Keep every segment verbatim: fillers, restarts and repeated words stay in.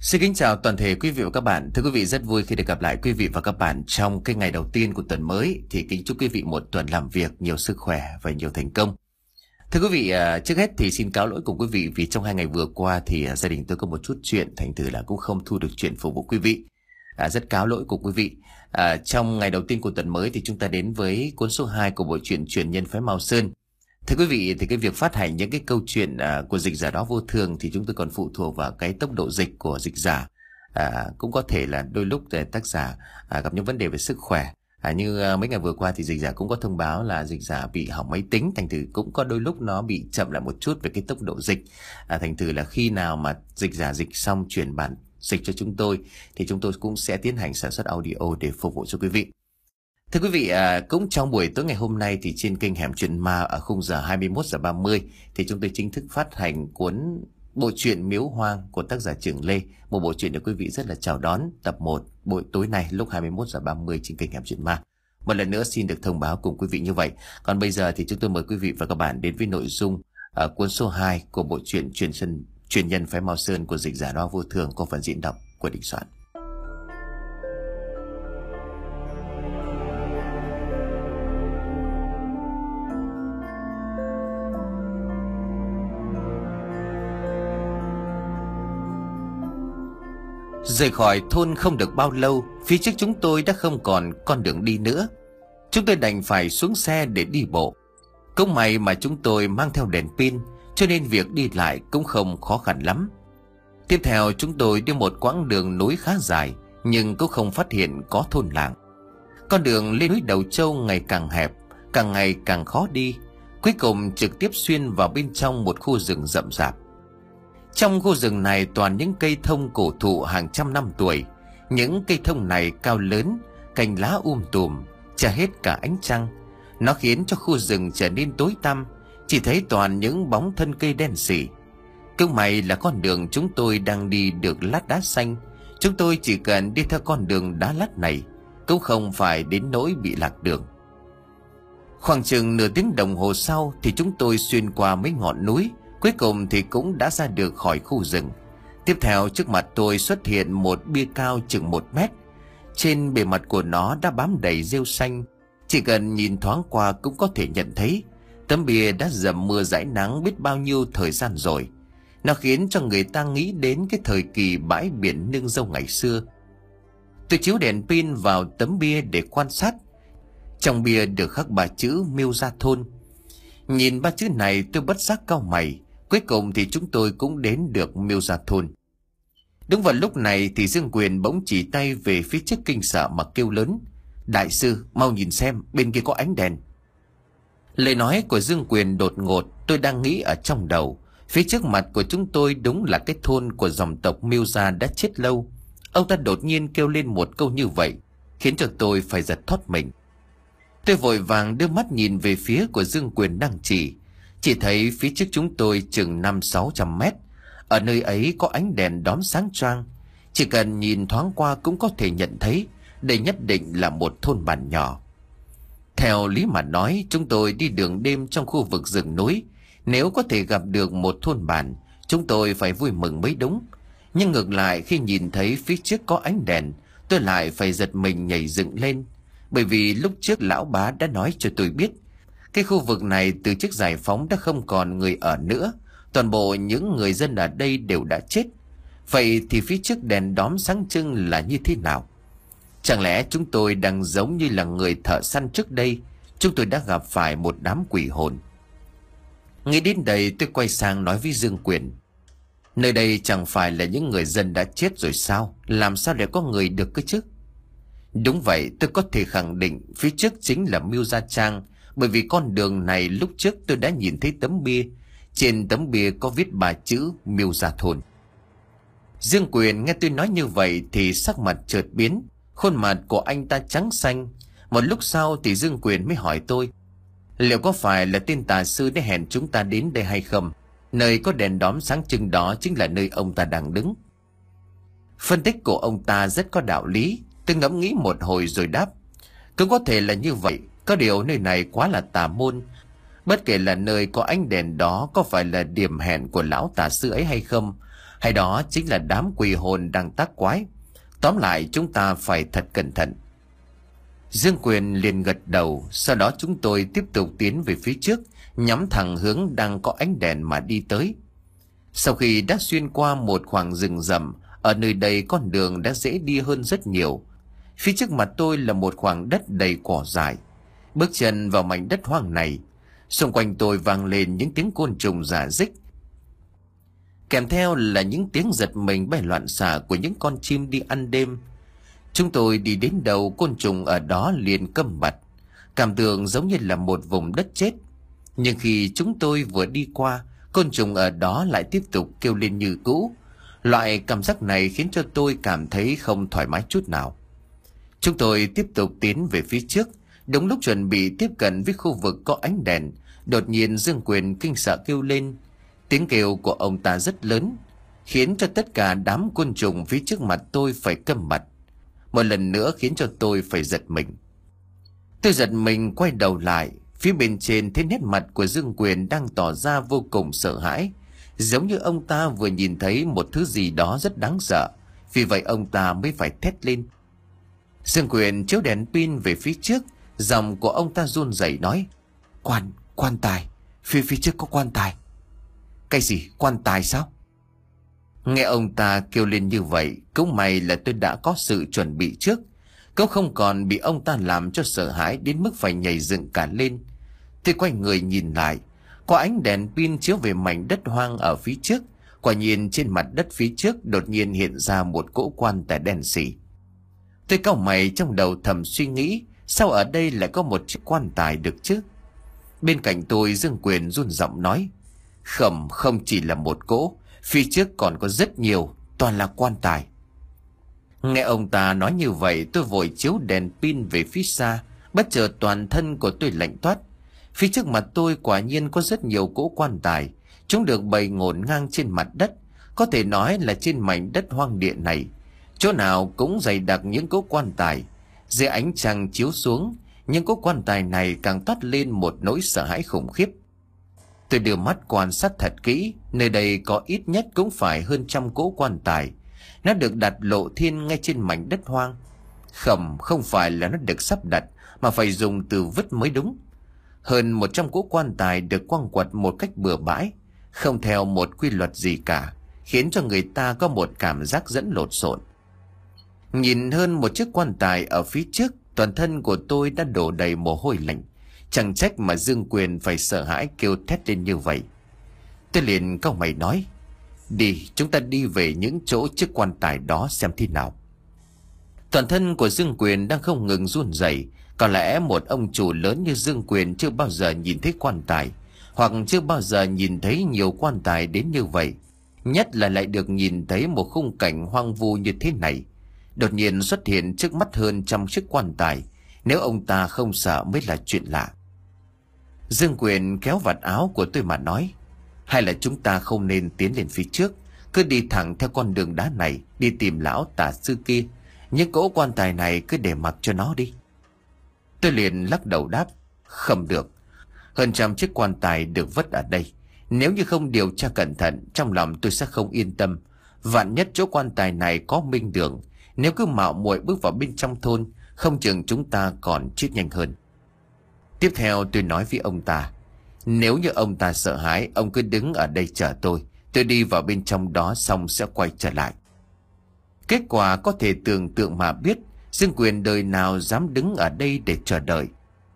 Xin kính chào toàn thể quý vị và các bạn. Thưa quý vị, rất vui khi được gặp lại quý vị và các bạn trong cái ngày đầu tiên của tuần mới. Thì kính chúc quý vị một tuần làm việc nhiều sức khỏe và nhiều thành công. Thưa quý vị, trước hết thì xin cáo lỗi cùng quý vị vì trong hai ngày vừa qua thì gia đình tôi có một chút chuyện, thành thử là cũng không thu được chuyện phục vụ quý vị. À, rất cáo lỗi cùng quý vị. À, trong ngày đầu tiên của tuần mới thì chúng ta đến với cuốn số hai của bộ truyện Truyền Nhân Phái Mao Sơn. Thưa quý vị, thì cái việc phát hành những cái câu chuyện à, của dịch giả đó vô thường thì chúng tôi còn phụ thuộc vào cái tốc độ dịch của dịch giả. À, cũng có thể là đôi lúc tác giả à, gặp những vấn đề về sức khỏe. À, như à, mấy ngày vừa qua thì dịch giả cũng có thông báo là dịch giả bị hỏng máy tính, thành thử cũng có đôi lúc nó bị chậm lại một chút về cái tốc độ dịch. À, thành thử là khi nào mà dịch giả dịch xong chuyển bản dịch cho chúng tôi thì chúng tôi cũng sẽ tiến hành sản xuất audio để phục vụ cho quý vị. Thưa quý vị, à, cũng trong buổi tối ngày hôm nay thì trên kênh Hẻm Chuyện Ma ở khung giờ hai mươi mốt giờ ba mươi thì chúng tôi chính thức phát hành cuốn bộ truyện Miếu Hoang của tác giả Trường Lê, một bộ truyện được quý vị rất là chào đón. Tập một buổi tối nay lúc hai mươi mốt giờ ba mươi trên kênh Hẻm Chuyện Ma. Một lần nữa xin được thông báo cùng quý vị như vậy. Còn bây giờ thì chúng tôi mời quý vị và các bạn đến với nội dung ở cuốn số hai của bộ truyện Truyền Sơn Truyền Nhân Phái Mao Sơn của dịch giả đó vô thường, có phần diễn đọc của Đình Soạn. Rời khỏi thôn không được bao lâu, phía trước chúng tôi đã không còn con đường đi nữa. Chúng tôi đành phải xuống xe để đi bộ. Cũng may mà chúng tôi mang theo đèn pin, cho nên việc đi lại cũng không khó khăn lắm. Tiếp theo chúng tôi đi một quãng đường núi khá dài, nhưng cũng không phát hiện có thôn làng. Con đường lên núi Đầu Châu ngày càng hẹp, càng ngày càng khó đi, cuối cùng trực tiếp xuyên vào bên trong một khu rừng rậm rạp. Trong khu rừng này toàn những cây thông cổ thụ hàng trăm năm tuổi. Những cây thông này cao lớn, cành lá um tùm, che hết cả ánh trăng. Nó khiến cho khu rừng trở nên tối tăm, chỉ thấy toàn những bóng thân cây đen sì. Cứ may là con đường chúng tôi đang đi được lát đá xanh. Chúng tôi chỉ cần đi theo con đường đá lát này, cũng không phải đến nỗi bị lạc đường. Khoảng chừng nửa tiếng đồng hồ sau thì chúng tôi xuyên qua mấy ngọn núi, cuối cùng thì cũng đã ra được khỏi khu rừng. Tiếp theo trước mặt tôi xuất hiện một bia cao chừng một mét. Trên bề mặt của nó đã bám đầy rêu xanh, chỉ cần nhìn thoáng qua cũng có thể nhận thấy tấm bia đã dầm mưa dãi nắng biết bao nhiêu thời gian rồi. Nó khiến cho người ta nghĩ đến cái thời kỳ bãi biển nương dâu ngày xưa. Tôi chiếu đèn pin vào tấm bia để quan sát. Trong bia được khắc ba chữ Miêu Gia Thôn. Nhìn ba chữ này tôi bất giác cau mày. Cuối cùng thì chúng tôi cũng đến được Miêu Gia Thôn. Đúng vào lúc này thì Dương Quyền bỗng chỉ tay về phía trước kinh sợ mà kêu lớn: "Đại sư, mau nhìn xem, bên kia có ánh đèn." Lời nói của Dương Quyền đột ngột, tôi đang nghĩ ở trong đầu. Phía trước mặt của chúng tôi đúng là cái thôn của dòng tộc Miêu Gia đã chết lâu. Ông ta đột nhiên kêu lên một câu như vậy, khiến cho tôi phải giật thót mình. Tôi vội vàng đưa mắt nhìn về phía của Dương Quyền đang chỉ. Chỉ thấy phía trước chúng tôi chừng năm sáu trăm mét. Ở nơi ấy có ánh đèn đóm sáng choang. Chỉ cần nhìn thoáng qua cũng có thể nhận thấy đây nhất định là một thôn bản nhỏ. Theo lý mà nói, chúng tôi đi đường đêm trong khu vực rừng núi, nếu có thể gặp được một thôn bản, chúng tôi phải vui mừng mới đúng. Nhưng ngược lại, khi nhìn thấy phía trước có ánh đèn, tôi lại phải giật mình nhảy dựng lên. Bởi vì lúc trước lão bá đã nói cho tôi biết, cái khu vực này từ trước giải phóng đã không còn người ở nữa. Toàn bộ những người dân ở đây đều đã chết. Vậy thì phía trước đèn đóm sáng trưng là như thế nào? Chẳng lẽ chúng tôi đang giống như là người thợ săn trước đây? Chúng tôi đã gặp phải một đám quỷ hồn. Nghĩ đến đây tôi quay sang nói với Dương Quyền: "Nơi đây chẳng phải là những người dân đã chết rồi sao? Làm sao để có người được cơ chứ?" Đúng vậy, tôi có thể khẳng định phía trước chính là Miêu Gia Trang. Bởi vì con đường này lúc trước tôi đã nhìn thấy tấm bia. Trên tấm bia có viết ba chữ Miêu Gia Thôn. Dương Quyền nghe tôi nói như vậy thì sắc mặt chợt biến. Khuôn mặt của anh ta trắng xanh. Một lúc sau thì Dương Quyền mới hỏi tôi: "Liệu có phải là tên tà sư đã hẹn chúng ta đến đây hay không? Nơi có đèn đóm sáng trưng đó chính là nơi ông ta đang đứng." Phân tích của ông ta rất có đạo lý. Tôi ngẫm nghĩ một hồi rồi đáp: "Cũng có thể là như vậy. Có điều nơi này quá là tà môn. Bất kể là nơi có ánh đèn đó có phải là điểm hẹn của lão tà sư ấy hay không, hay đó chính là đám quỷ hồn đang tác quái. Tóm lại chúng ta phải thật cẩn thận. Dương Quyền liền gật đầu. Sau đó chúng tôi tiếp tục tiến về phía trước, nhắm thẳng hướng đang có ánh đèn mà đi tới. Sau khi đã xuyên qua một khoảng rừng rậm, ở nơi đây con đường đã dễ đi hơn rất nhiều. Phía trước mặt tôi là một khoảng đất đầy cỏ dại. Bước chân vào mảnh đất hoang này, xung quanh tôi vang lên những tiếng côn trùng rả rích, kèm theo là những tiếng giật mình bay loạn xạ của những con chim đi ăn đêm. Chúng tôi đi đến đầu, côn trùng ở đó liền câm bặt, cảm tưởng giống như là một vùng đất chết. Nhưng khi chúng tôi vừa đi qua, côn trùng ở đó lại tiếp tục kêu lên như cũ. Loại cảm giác này khiến cho tôi cảm thấy không thoải mái chút nào. Chúng tôi tiếp tục tiến về phía trước. Đúng lúc chuẩn bị tiếp cận với khu vực có ánh đèn, đột nhiên Dương Quyền kinh sợ kêu lên. Tiếng kêu của ông ta rất lớn, khiến cho tất cả đám côn trùng phía trước mặt tôi phải câm bặt. Một lần nữa khiến cho tôi phải giật mình. Tôi giật mình quay đầu lại, phía bên trên thấy nét mặt của Dương Quyền đang tỏ ra vô cùng sợ hãi, giống như ông ta vừa nhìn thấy một thứ gì đó rất đáng sợ. Vì vậy ông ta mới phải thét lên. Dương Quyền chiếu đèn pin về phía trước, giọng của ông ta run rẩy nói: Quan, quan tài, phía phía trước có quan tài. Cái gì, quan tài sao? Nghe ông ta kêu lên như vậy, cũng may là tôi đã có sự chuẩn bị trước, cũng không còn bị ông ta làm cho sợ hãi đến mức phải nhảy dựng cả lên. Tôi quay người nhìn lại, có ánh đèn pin chiếu về mảnh đất hoang ở phía trước. Quả nhiên trên mặt đất phía trước đột nhiên hiện ra một cỗ quan tài đen sì. Tôi cau mày trong đầu thầm suy nghĩ, sao ở đây lại có một chiếc quan tài được chứ? Bên cạnh tôi Dương Quyền run giọng nói: Không, không chỉ là một cỗ, phía trước còn có rất nhiều, toàn là quan tài. Nghe ông ta nói như vậy, tôi vội chiếu đèn pin về phía xa. Bất chợt toàn thân của tôi lạnh toát. Phía trước mặt tôi quả nhiên có rất nhiều cỗ quan tài. Chúng được bày ngổn ngang trên mặt đất. Có thể nói là trên mảnh đất hoang địa này, chỗ nào cũng dày đặc những cỗ quan tài. Dưới ánh trăng chiếu xuống, những cỗ quan tài này càng toát lên một nỗi sợ hãi khủng khiếp. Tôi đưa mắt quan sát thật kỹ, nơi đây có ít nhất cũng phải hơn trăm cỗ quan tài. Nó được đặt lộ thiên ngay trên mảnh đất hoang. Không, không phải là nó được sắp đặt, mà phải dùng từ vứt mới đúng. Hơn một trăm cỗ quan tài được quăng quật một cách bừa bãi, không theo một quy luật gì cả, khiến cho người ta có một cảm giác dẫn lộn xộn. Nhìn hơn một chiếc quan tài ở phía trước, toàn thân của tôi đã đổ đầy mồ hôi lạnh. Chẳng trách mà Dương Quyền phải sợ hãi kêu thét lên như vậy. Tôi liền cau mày nói: Đi, chúng ta đi về những chỗ chiếc quan tài đó xem thế nào. Toàn thân của Dương Quyền đang không ngừng run rẩy. Có lẽ một ông chủ lớn như Dương Quyền chưa bao giờ nhìn thấy quan tài, hoặc chưa bao giờ nhìn thấy nhiều quan tài đến như vậy. Nhất là lại được nhìn thấy một khung cảnh hoang vu như thế này. Đột nhiên xuất hiện trước mắt hơn trăm chiếc quan tài. Nếu ông ta không sợ mới là chuyện lạ. Dương Quyền kéo vạt áo của tôi mà nói: Hay là chúng ta không nên tiến lên phía trước, cứ đi thẳng theo con đường đá này, đi tìm lão tà sư kia. Những cỗ quan tài này cứ để mặc cho nó đi. Tôi liền lắc đầu đáp: Không được. Hơn trăm chiếc quan tài được vứt ở đây, nếu như không điều tra cẩn thận, trong lòng tôi sẽ không yên tâm. Vạn nhất chỗ quan tài này có minh đường, nếu cứ mạo muội bước vào bên trong thôn, không chừng chúng ta còn chết nhanh hơn. Tiếp theo tôi nói với ông ta: Nếu như ông ta sợ hãi, ông cứ đứng ở đây chờ tôi. Tôi đi vào bên trong đó xong sẽ quay trở lại. Kết quả có thể tưởng tượng mà biết. Dương Quyền đời nào dám đứng ở đây để chờ đợi.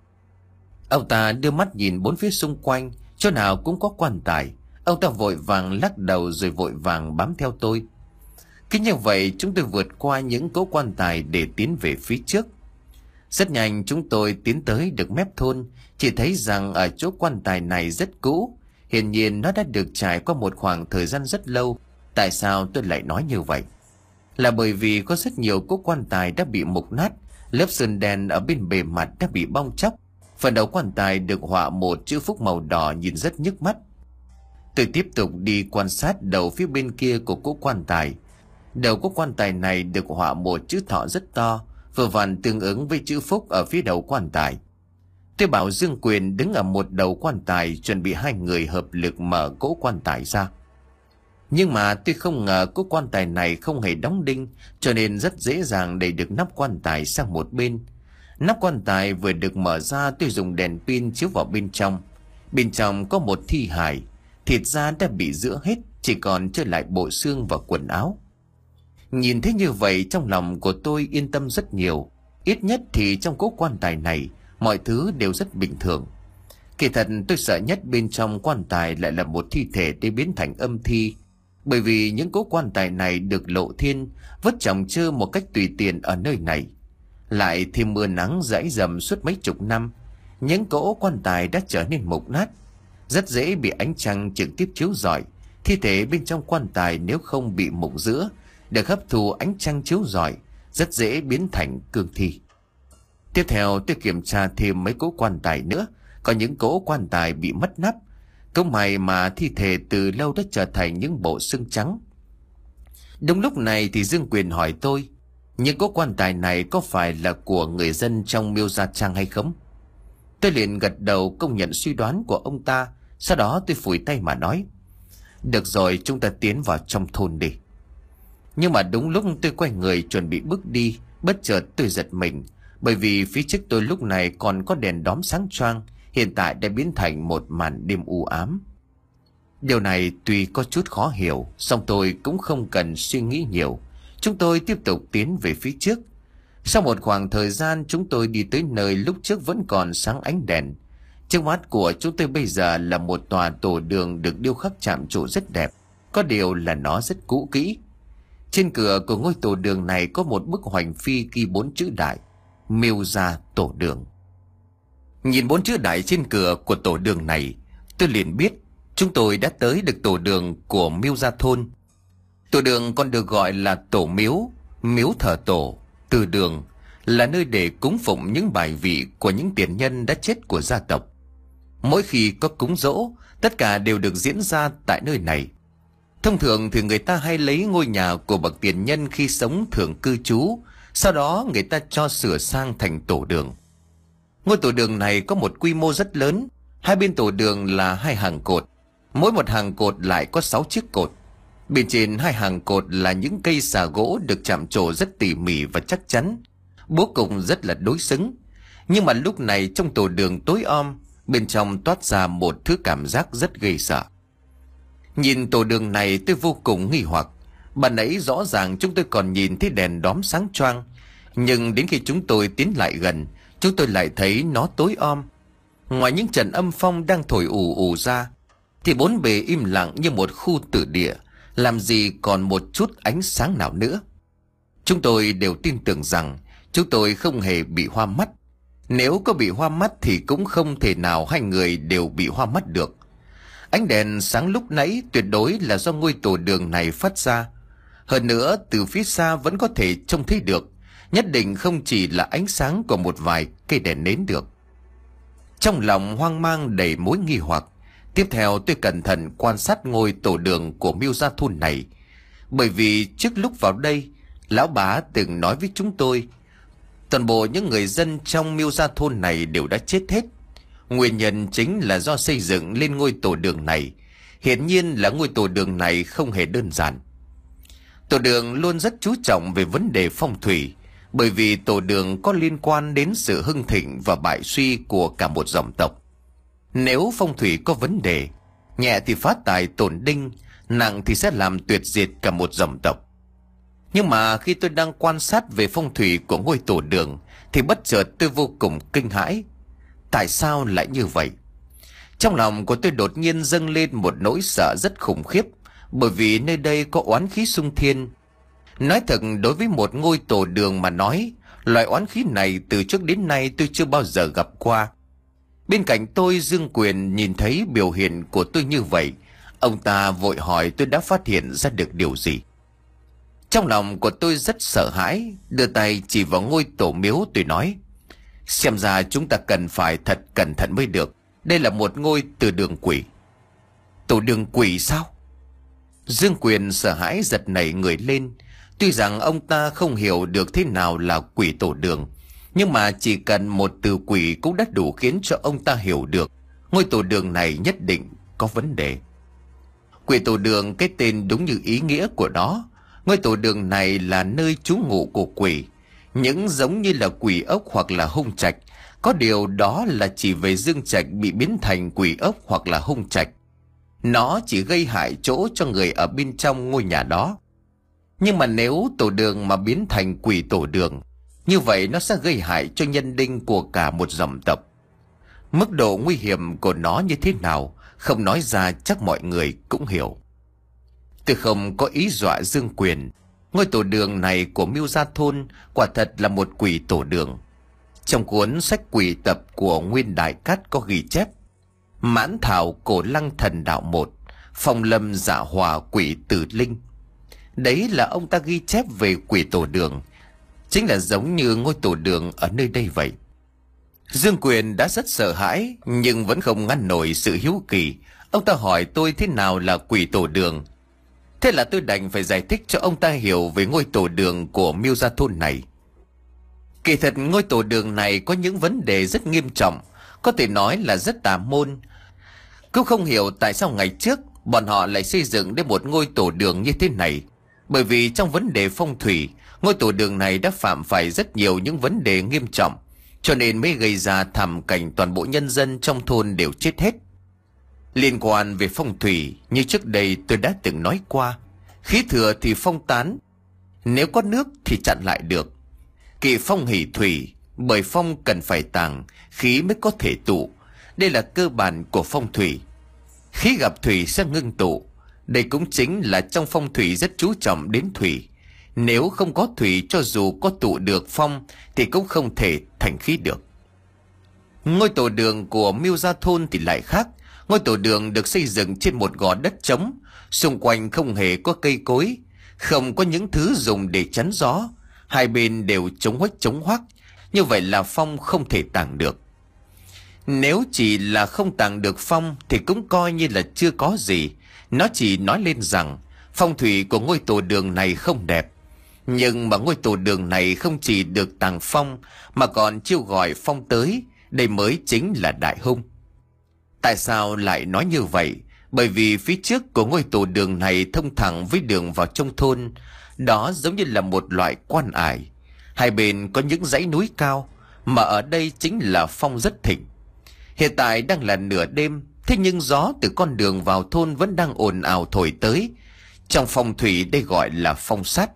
Ông ta đưa mắt nhìn bốn phía xung quanh, chỗ nào cũng có quan tài. Ông ta vội vàng lắc đầu rồi vội vàng bám theo tôi. Cứ như vậy chúng tôi vượt qua những cỗ quan tài để tiến về phía trước. Rất nhanh chúng tôi tiến tới được mép thôn. Chỉ thấy rằng ở chỗ quan tài này rất cũ. Hiển nhiên nó đã được trải qua một khoảng thời gian rất lâu. Tại sao tôi lại nói như vậy? Là bởi vì có rất nhiều cỗ quan tài đã bị mục nát. Lớp sơn đen ở bên bề mặt đã bị bong tróc. Phần đầu quan tài được họa một chữ phúc màu đỏ nhìn rất nhức mắt. Tôi tiếp tục đi quan sát đầu phía bên kia của cỗ quan tài. Đầu của quan tài này được họa một chữ thọ rất to, vừa vặn tương ứng với chữ phúc ở phía đầu quan tài. Tôi bảo Dương Quyền đứng ở một đầu quan tài, chuẩn bị hai người hợp lực mở cỗ quan tài ra. Nhưng mà tôi không ngờ cố quan tài này không hề đóng đinh, cho nên rất dễ dàng đẩy được nắp quan tài sang một bên. Nắp quan tài vừa được mở ra, tôi dùng đèn pin chiếu vào bên trong. Bên trong có một thi hài, thịt da đã bị rữa hết, chỉ còn trơ lại bộ xương và quần áo. Nhìn thấy như vậy, trong lòng của tôi yên tâm rất nhiều. Ít nhất thì trong cố quan tài này, mọi thứ đều rất bình thường. Kỳ thật tôi sợ nhất bên trong quan tài lại là một thi thể để biến thành âm thi. Bởi vì những cố quan tài này được lộ thiên vất chồng chơ một cách tùy tiện ở nơi này. Lại thêm mưa nắng dãi dầm suốt mấy chục năm, những cỗ quan tài đã trở nên mục nát, rất dễ bị ánh trăng trực tiếp chiếu rọi. Thi thể bên trong quan tài nếu không bị mục giữa, được hấp thụ ánh trăng chiếu rọi, rất dễ biến thành cương thi. Tiếp theo tôi kiểm tra thêm mấy cỗ quan tài nữa. Có những cỗ quan tài bị mất nắp, cũng may mà thi thể từ lâu đã trở thành những bộ xương trắng. Đúng lúc này thì Dương Quyền hỏi tôi, những cỗ quan tài này có phải là của người dân trong Miêu Gia Trang hay không? Tôi liền gật đầu công nhận suy đoán của ông ta. Sau đó tôi phủi tay mà nói, được rồi, chúng ta tiến vào trong thôn đi. Nhưng mà đúng lúc tôi quay người chuẩn bị bước đi, bất chợt tôi giật mình, bởi vì phía trước tôi lúc này còn có đèn đóm sáng choang, hiện tại đã biến thành một màn đêm u ám. Điều này tuy có chút khó hiểu, song tôi cũng không cần suy nghĩ nhiều. Chúng tôi tiếp tục tiến về phía trước. Sau một khoảng thời gian, chúng tôi đi tới nơi lúc trước vẫn còn sáng ánh đèn. Trước mắt của chúng tôi bây giờ là một tòa tổ đường được điêu khắc chạm trổ rất đẹp. Có điều là nó rất cũ kỹ. Trên cửa của ngôi tổ đường này có một bức hoành phi ghi bốn chữ đại: Miêu Gia Tổ Đường. Nhìn bốn chữ đại trên cửa của tổ đường này, tôi liền biết chúng tôi đã tới được tổ đường của Miêu Gia thôn. Tổ đường còn được gọi là tổ miếu, miếu thờ tổ, từ đường, là nơi để cúng phụng những bài vị của những tiền nhân đã chết của gia tộc. Mỗi khi có cúng dỗ, tất cả đều được diễn ra tại nơi này. Thông thường thì người ta hay lấy ngôi nhà của bậc tiền nhân khi sống thường cư trú, sau đó người ta cho sửa sang thành tổ đường. Ngôi tổ đường này có một quy mô rất lớn. Hai bên tổ đường là hai hàng cột, mỗi một hàng cột lại có sáu chiếc cột. Bên trên hai hàng cột là những cây xà gỗ được chạm trổ rất tỉ mỉ và chắc chắn, bố cục rất là đối xứng. Nhưng mà lúc này trong tổ đường tối om, bên trong toát ra một thứ cảm giác rất ghê sợ. Nhìn tổ đường này tôi vô cùng nghi hoặc. Ban nãy rõ ràng chúng tôi còn nhìn thấy đèn đóm sáng choang, nhưng đến khi chúng tôi tiến lại gần, chúng tôi lại thấy nó tối om. Ngoài những trận âm phong đang thổi ù ù ra, thì bốn bề im lặng như một khu tử địa, làm gì còn một chút ánh sáng nào nữa. Chúng tôi đều tin tưởng rằng chúng tôi không hề bị hoa mắt. Nếu có bị hoa mắt thì cũng không thể nào hai người đều bị hoa mắt được. Ánh đèn sáng lúc nãy tuyệt đối là do ngôi tổ đường này phát ra. Hơn nữa, từ phía xa vẫn có thể trông thấy được, nhất định không chỉ là ánh sáng của một vài cây đèn nến được. Trong lòng hoang mang đầy mối nghi hoặc, tiếp theo tôi cẩn thận quan sát ngôi tổ đường của Miêu Gia thôn này. Bởi vì trước lúc vào đây, lão bá từng nói với chúng tôi, toàn bộ những người dân trong Miêu Gia thôn này đều đã chết hết. Nguyên nhân chính là do xây dựng lên ngôi tổ đường này. Hiển nhiên là ngôi tổ đường này không hề đơn giản. Tổ đường luôn rất chú trọng về vấn đề phong thủy, bởi vì tổ đường có liên quan đến sự hưng thịnh và bại suy của cả một dòng tộc. Nếu phong thủy có vấn đề, nhẹ thì phá tài tổn đinh, nặng thì sẽ làm tuyệt diệt cả một dòng tộc. Nhưng mà khi tôi đang quan sát về phong thủy của ngôi tổ đường, thì bất chợt tôi vô cùng kinh hãi. Tại sao lại như vậy? Trong lòng của tôi đột nhiên dâng lên một nỗi sợ rất khủng khiếp, bởi vì nơi đây có oán khí xung thiên. Nói thật, đối với một ngôi tổ đường mà nói, loại oán khí này từ trước đến nay tôi chưa bao giờ gặp qua. Bên cạnh tôi, Dương Quyền nhìn thấy biểu hiện của tôi như vậy, ông ta vội hỏi tôi đã phát hiện ra được điều gì. Trong lòng của tôi rất sợ hãi, đưa tay chỉ vào ngôi tổ miếu, tôi nói, xem ra chúng ta cần phải thật cẩn thận mới được. Đây là một ngôi từ đường quỷ. Tổ đường quỷ sao? Dương Quyền sợ hãi giật nảy người lên. Tuy rằng ông ta không hiểu được thế nào là quỷ tổ đường, nhưng mà chỉ cần một từ quỷ cũng đã đủ khiến cho ông ta hiểu được ngôi tổ đường này nhất định có vấn đề. Quỷ tổ đường cái tên đúng như ý nghĩa của nó. Ngôi tổ đường này là nơi trú ngụ của quỷ, những giống như là quỷ ốc hoặc là hung trạch. Có điều đó là chỉ về dương trạch bị biến thành quỷ ốc hoặc là hung trạch. Nó chỉ gây hại chỗ cho người ở bên trong ngôi nhà đó. Nhưng mà nếu tổ đường mà biến thành quỷ tổ đường, như vậy nó sẽ gây hại cho nhân đinh của cả một dòng tộc. Mức độ nguy hiểm của nó như thế nào, không nói ra chắc mọi người cũng hiểu. Tôi không có ý dọa Dương Quyền. Ngôi tổ đường này của Miêu Gia Thôn quả thật là một quỷ tổ đường. Trong cuốn sách quỷ tập của Nguyên Đại Cát có ghi chép: Mãn thảo cổ lăng thần đạo một, phong lâm dạ hòa quỷ tử linh. Đấy là ông ta ghi chép về quỷ tổ đường, chính là giống như ngôi tổ đường ở nơi đây vậy. Dương Quyền đã rất sợ hãi, nhưng vẫn không ngăn nổi sự hiếu kỳ. Ông ta hỏi tôi thế nào là quỷ tổ đường. Thế là tôi đành phải giải thích cho ông ta hiểu về ngôi tổ đường của Miêu Gia Thôn này. Kỳ thật ngôi tổ đường này có những vấn đề rất nghiêm trọng, có thể nói là rất tà môn. Cũng không hiểu tại sao ngày trước bọn họ lại xây dựng đến một ngôi tổ đường như thế này. Bởi vì trong vấn đề phong thủy, ngôi tổ đường này đã phạm phải rất nhiều những vấn đề nghiêm trọng, cho nên mới gây ra thảm cảnh toàn bộ nhân dân trong thôn đều chết hết. Liên quan về phong thủy, như trước đây tôi đã từng nói qua, khí thừa thì phong tán, nếu có nước thì chặn lại được. Kỵ phong hỷ thủy, bởi phong cần phải tàng, khí mới có thể tụ. Đây là cơ bản của phong thủy. Khí gặp thủy sẽ ngưng tụ. Đây cũng chính là trong phong thủy rất chú trọng đến thủy. Nếu không có thủy, cho dù có tụ được phong thì cũng không thể thành khí được. Ngôi tổ đường của Miêu Gia Thôn thì lại khác. Ngôi tổ đường được xây dựng trên một gò đất trống, xung quanh không hề có cây cối, không có những thứ dùng để chắn gió, hai bên đều chống huếch chống hoác. Như vậy là phong không thể tàng được. Nếu chỉ là không tàng được phong thì cũng coi như là chưa có gì. Nó chỉ nói lên rằng phong thủy của ngôi tổ đường này không đẹp. Nhưng mà ngôi tổ đường này không chỉ được tàng phong mà còn chiêu gọi phong tới. Đây mới chính là đại hung. Tại sao lại nói như vậy? Bởi vì phía trước của ngôi tổ đường này thông thẳng với đường vào trong thôn. Đó giống như là một loại quan ải. Hai bên có những dãy núi cao, mà ở đây chính là phong rất thịnh. Hiện tại đang là nửa đêm, thế nhưng gió từ con đường vào thôn vẫn đang ồn ào thổi tới. Trong phong thủy đây gọi là phong sát.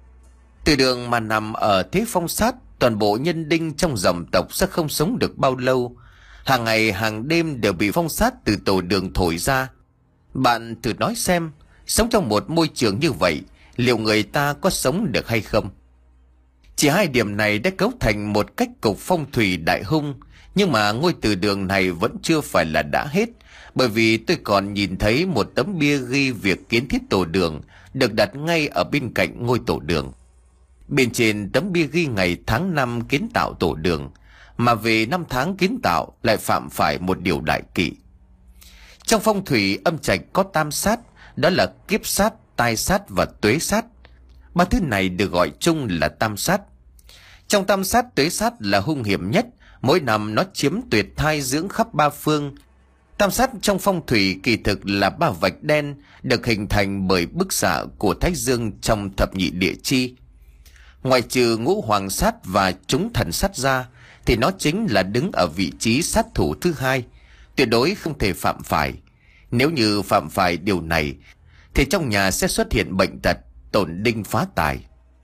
Từ đường mà nằm ở thế phong sát, toàn bộ nhân đinh trong dòng tộc sẽ không sống được bao lâu. Hàng ngày hàng đêm đều bị phong sát từ tổ đường thổi ra. Bạn thử nói xem, sống trong một môi trường như vậy, liệu người ta có sống được hay không? Chỉ hai điểm này đã cấu thành một cách cục phong thủy đại hung. Nhưng mà ngôi từ đường này vẫn chưa phải là đã hết, bởi vì tôi còn nhìn thấy một tấm bia ghi việc kiến thiết tổ đường được đặt ngay ở bên cạnh ngôi tổ đường. Bên trên tấm bia ghi ngày tháng năm kiến tạo tổ đường, mà về năm tháng kiến tạo lại phạm phải một điều đại kỵ. Trong phong thủy âm trạch có tam sát, đó là kiếp sát, tai sát và tuế sát. Ba thứ này được gọi chung là tam sát. Trong tam sát, tuế sát là hung hiểm nhất. Mỗi năm nó chiếm tuyệt thai dưỡng khắp ba phương. Tam sát trong phong thủy kỳ thực là ba vạch đen được hình thành bởi bức xạ của Thái Dương trong thập nhị địa chi. Ngoài trừ ngũ hoàng sát và chúng thần sát ra, thì nó chính là đứng ở vị trí sát thủ thứ hai, tuyệt đối không thể phạm phải. Nếu như phạm phải điều này, thì trong nhà sẽ xuất hiện bệnh tật, tổn đinh phá tài.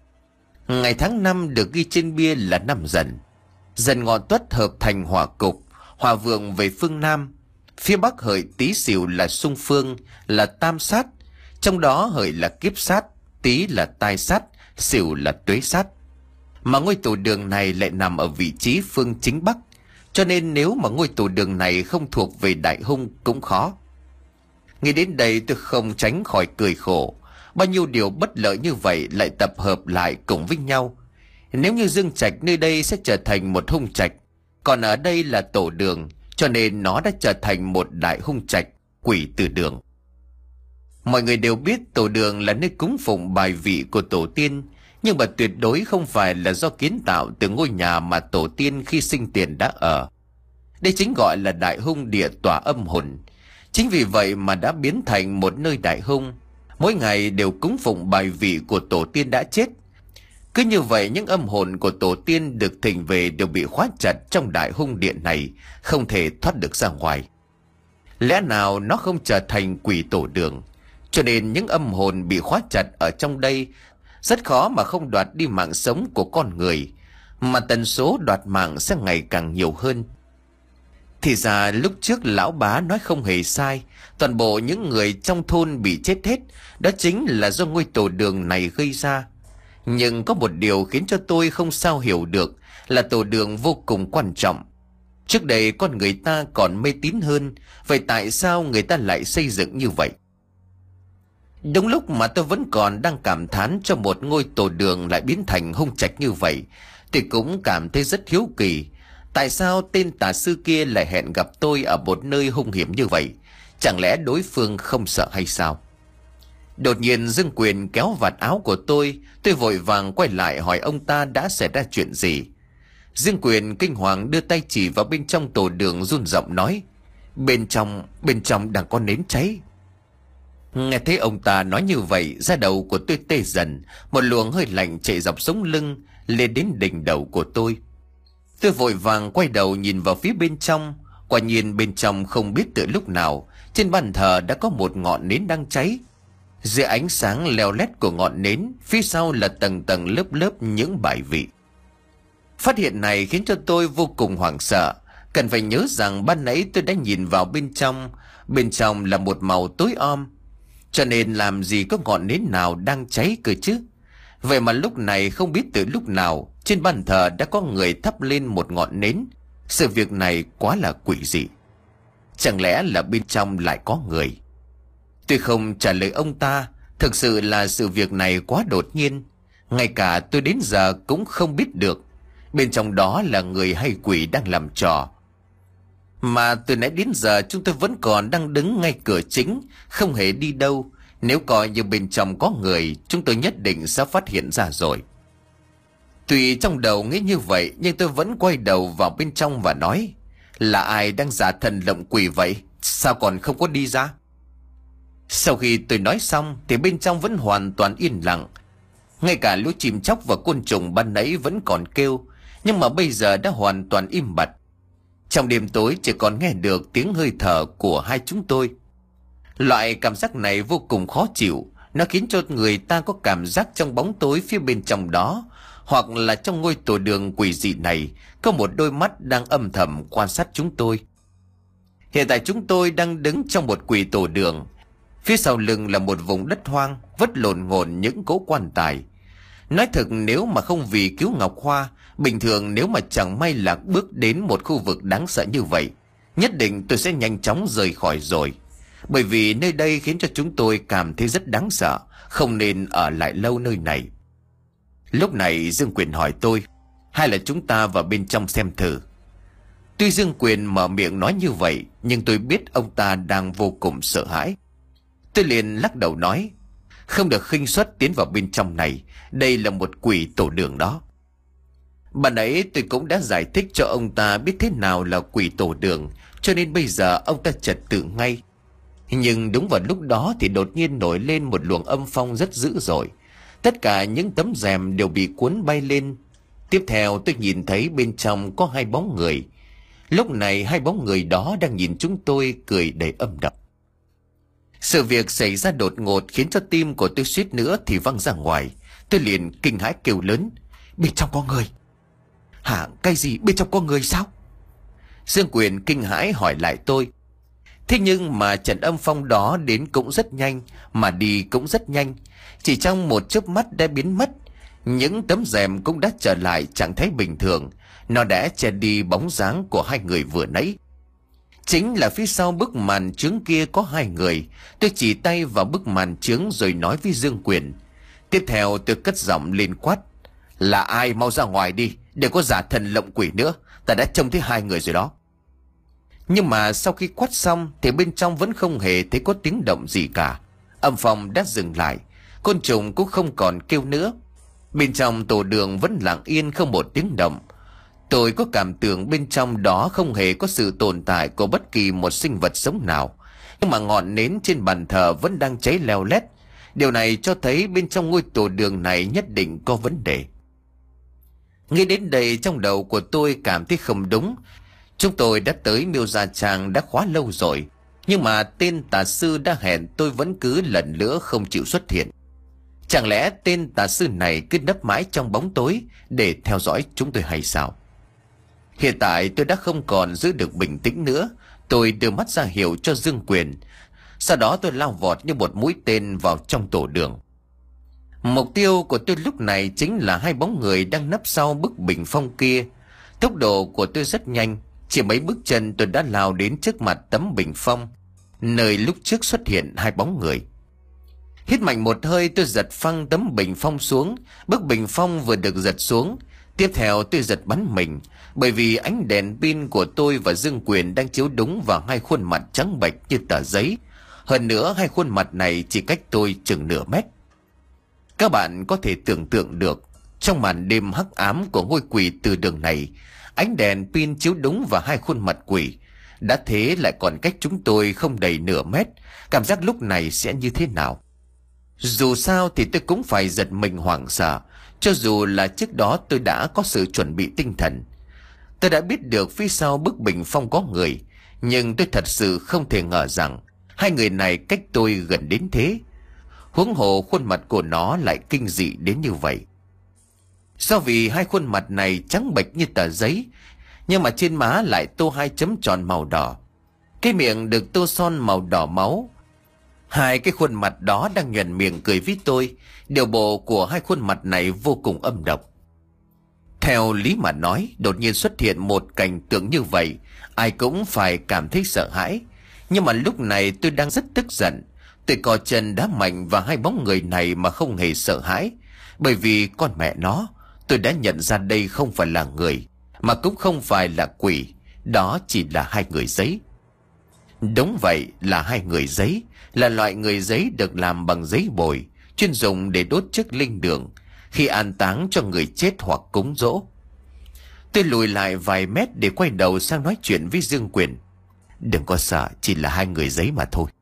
Ngày tháng năm được ghi trên bia là năm Dần. Dần Ngọ Tuất hợp thành hỏa cục, hỏa vượng về phương Nam. Phía Bắc hợi Tý Sửu là xung phương, là tam sát. Trong đó hợi là kiếp sát, Tý là tai sát, Sửu là tuế sát. Mà ngôi tổ đường này lại nằm ở vị trí phương chính Bắc, cho nên nếu mà ngôi tổ đường này không thuộc về đại hung cũng khó. Nghĩ đến đây tôi không tránh khỏi cười khổ. Bao nhiêu điều bất lợi như vậy lại tập hợp lại cùng với nhau. Nếu như dương trạch nơi đây sẽ trở thành một hung trạch, còn ở đây là tổ đường, cho nên nó đã trở thành một đại hung trạch, quỷ từ đường. Mọi người đều biết tổ đường là nơi cúng phụng bài vị của tổ tiên, nhưng mà tuyệt đối không phải là do kiến tạo từ ngôi nhà mà tổ tiên khi sinh tiền đã ở. Đây chính gọi là đại hung địa tỏa âm hồn. Chính vì vậy mà đã biến thành một nơi đại hung, mỗi ngày đều cúng phụng bài vị của tổ tiên đã chết. Cứ như vậy những âm hồn của tổ tiên được thỉnh về đều bị khóa chặt trong đại hung điện này, không thể thoát được ra ngoài. Lẽ nào nó không trở thành quỷ tổ đường, cho nên những âm hồn bị khóa chặt ở trong đây rất khó mà không đoạt đi mạng sống của con người, mà tần số đoạt mạng sẽ ngày càng nhiều hơn. Thì ra lúc trước lão bá nói không hề sai, toàn bộ những người trong thôn bị chết hết, đó chính là do ngôi tổ đường này gây ra. Nhưng có một điều khiến cho tôi không sao hiểu được là tổ đường vô cùng quan trọng. Trước đây con người ta còn mê tín hơn, vậy tại sao người ta lại xây dựng như vậy? Đúng lúc mà tôi vẫn còn đang cảm thán cho một ngôi tổ đường lại biến thành hung trạch như vậy, thì cũng cảm thấy rất hiếu kỳ. Tại sao tên tà sư kia lại hẹn gặp tôi ở một nơi hung hiểm như vậy? Chẳng lẽ đối phương không sợ hay sao? Đột nhiên Dương Quyền kéo vạt áo của tôi, tôi vội vàng quay lại hỏi ông ta đã xảy ra chuyện gì. Dương Quyền kinh hoàng đưa tay chỉ vào bên trong tổ đường, run giọng nói: Bên trong, bên trong đang có nến cháy. Nghe thấy ông ta nói như vậy, da đầu của tôi tê dần, một luồng hơi lạnh chạy dọc sống lưng lên đến đỉnh đầu của tôi. Tôi vội vàng quay đầu nhìn vào phía bên trong. Quả nhiên bên trong không biết từ lúc nào, trên bàn thờ đã có một ngọn nến đang cháy. Dưới ánh sáng leo lét của ngọn nến, phía sau là tầng tầng lớp lớp những bài vị. Phát hiện này khiến cho tôi vô cùng hoảng sợ. Cần phải nhớ rằng ban nãy tôi đã nhìn vào bên trong, bên trong là một màu tối om, cho nên làm gì có ngọn nến nào đang cháy cơ chứ. Vậy mà lúc này không biết từ lúc nào trên bàn thờ đã có người thắp lên một ngọn nến. Sự việc này quá là quỷ dị. Chẳng lẽ là bên trong lại có người? Tôi không trả lời ông ta. Thực sự là sự việc này quá đột nhiên, ngay cả tôi đến giờ cũng không biết được bên trong đó là người hay quỷ đang làm trò. Mà từ nãy đến giờ chúng tôi vẫn còn đang đứng ngay cửa chính, không hề đi đâu. Nếu coi như bên trong có người, chúng tôi nhất định sẽ phát hiện ra rồi. Tuy trong đầu nghĩ như vậy, nhưng tôi vẫn quay đầu vào bên trong và nói: Là ai đang giả thần lộng quỷ vậy? Sao còn không có đi ra? Sau khi tôi nói xong thì bên trong vẫn hoàn toàn yên lặng. Ngay cả lũ chim chóc và côn trùng ban nãy vẫn còn kêu, nhưng mà bây giờ đã hoàn toàn im bặt. Trong đêm tối chỉ còn nghe được tiếng hơi thở của hai chúng tôi. Loại cảm giác này vô cùng khó chịu. Nó khiến cho người ta có cảm giác trong bóng tối phía bên trong đó, hoặc là trong ngôi tổ đường quỷ dị này, có một đôi mắt đang âm thầm quan sát chúng tôi. Hiện tại chúng tôi đang đứng trong một quỷ tổ đường. Phía sau lưng là một vùng đất hoang, vất lộn ngộn những cỗ quan tài. Nói thật, nếu mà không vì cứu Ngọc Hoa, bình thường nếu mà chẳng may lạc bước đến một khu vực đáng sợ như vậy, nhất định tôi sẽ nhanh chóng rời khỏi rồi. Bởi vì nơi đây khiến cho chúng tôi cảm thấy rất đáng sợ, không nên ở lại lâu nơi này. Lúc này Dương Quyền hỏi tôi: Hay là chúng ta vào bên trong xem thử? Tuy Dương Quyền mở miệng nói như vậy, nhưng tôi biết ông ta đang vô cùng sợ hãi. Tôi liền lắc đầu nói: Không được khinh suất tiến vào bên trong này, đây là một quỷ tổ đường đó. Bạn ấy tôi cũng đã giải thích cho ông ta biết thế nào là quỷ tổ đường, cho nên bây giờ ông ta trật tự ngay. Nhưng đúng vào lúc đó thì đột nhiên nổi lên một luồng âm phong rất dữ dội. Tất cả những tấm rèm đều bị cuốn bay lên. Tiếp theo tôi nhìn thấy bên trong có hai bóng người. Lúc này hai bóng người đó đang nhìn chúng tôi cười đầy âm độc. Sự việc xảy ra đột ngột khiến cho tim của tôi suýt nữa thì văng ra ngoài. Tôi liền kinh hãi kêu lớn: Bên trong có người! Hả? Cái gì? Bên trong có người sao? Dương Quyền kinh hãi hỏi lại tôi. Thế nhưng mà trận âm phong đó đến cũng rất nhanh, mà đi cũng rất nhanh. Chỉ trong một chớp mắt đã biến mất. Những tấm rèm cũng đã trở lại trạng thái bình thường. Nó đã che đi bóng dáng của hai người vừa nãy. Chính là phía sau bức màn chướng kia có hai người. Tôi chỉ tay vào bức màn chướng rồi nói với Dương Quyền. Tiếp theo tôi cất giọng lên quát: Là ai mau ra ngoài đi, đừng có giả thần lộng quỷ nữa, ta đã trông thấy hai người rồi đó. Nhưng mà sau khi quát xong thì bên trong vẫn không hề thấy có tiếng động gì cả. Âm phong đã dừng lại, côn trùng cũng không còn kêu nữa. Bên trong tổ đường vẫn lặng yên không một tiếng động. Tôi có cảm tưởng bên trong đó không hề có sự tồn tại của bất kỳ một sinh vật sống nào. Nhưng mà ngọn nến trên bàn thờ vẫn đang cháy leo lét. Điều này cho thấy bên trong ngôi tổ đường này nhất định có vấn đề. Nghĩ đến đây trong đầu của tôi cảm thấy không đúng. Chúng tôi đã tới Miêu Gia Trang đã khá lâu rồi, nhưng mà tên tà sư đã hẹn tôi vẫn cứ lần nữa không chịu xuất hiện. Chẳng lẽ tên tà sư này cứ nấp mãi trong bóng tối để theo dõi chúng tôi hay sao? Hiện tại tôi đã không còn giữ được bình tĩnh nữa. Tôi đưa mắt ra hiệu cho Dương Quyền. Sau đó tôi lao vọt như một mũi tên vào trong tổ đường. Mục tiêu của tôi lúc này chính là hai bóng người đang nấp sau bức bình phong kia. Tốc độ của tôi rất nhanh. Chỉ mấy bước chân tôi đã lao đến trước mặt tấm bình phong, nơi lúc trước xuất hiện hai bóng người. Hít mạnh một hơi, tôi giật phăng tấm bình phong xuống. Bức bình phong vừa được giật xuống, tiếp theo tôi giật bắn mình, bởi vì ánh đèn pin của tôi và Dương Quyền đang chiếu đúng vào hai khuôn mặt trắng bệch như tờ giấy. Hơn nữa hai khuôn mặt này chỉ cách tôi chừng nửa mét. Các bạn có thể tưởng tượng được, trong màn đêm hắc ám của ngôi quỷ từ đường này, ánh đèn pin chiếu đúng vào hai khuôn mặt quỷ. Đã thế lại còn cách chúng tôi không đầy nửa mét. Cảm giác lúc này sẽ như thế nào? Dù sao thì tôi cũng phải giật mình hoảng sợ. Cho dù là trước đó tôi đã có sự chuẩn bị tinh thần. Tôi đã biết được phía sau bức bình phong có người, nhưng tôi thật sự không thể ngờ rằng hai người này cách tôi gần đến thế. Huống hồ khuôn mặt của nó lại kinh dị đến như vậy. Do vì hai khuôn mặt này trắng bệch như tờ giấy, nhưng mà trên má lại tô hai chấm tròn màu đỏ. Cái miệng được tô son màu đỏ máu. Hai cái khuôn mặt đó đang nhuận miệng cười với tôi. Điều bộ của hai khuôn mặt này vô cùng âm độc. Theo lý mà nói, đột nhiên xuất hiện một cảnh tượng như vậy, ai cũng phải cảm thấy sợ hãi. Nhưng mà lúc này tôi đang rất tức giận. Tôi cò chân đá mạnh vào hai bóng người này mà không hề sợ hãi. Bởi vì con mẹ nó, tôi đã nhận ra đây không phải là người, mà cũng không phải là quỷ. Đó chỉ là hai người giấy. Đúng vậy, là hai người giấy. Là loại người giấy được làm bằng giấy bồi, chuyên dùng để đốt trước linh đường khi an táng cho người chết hoặc cúng dỗ. Tôi lùi lại vài mét để quay đầu sang nói chuyện với Dương Quyền. Đừng có sợ, chỉ là hai người giấy mà thôi.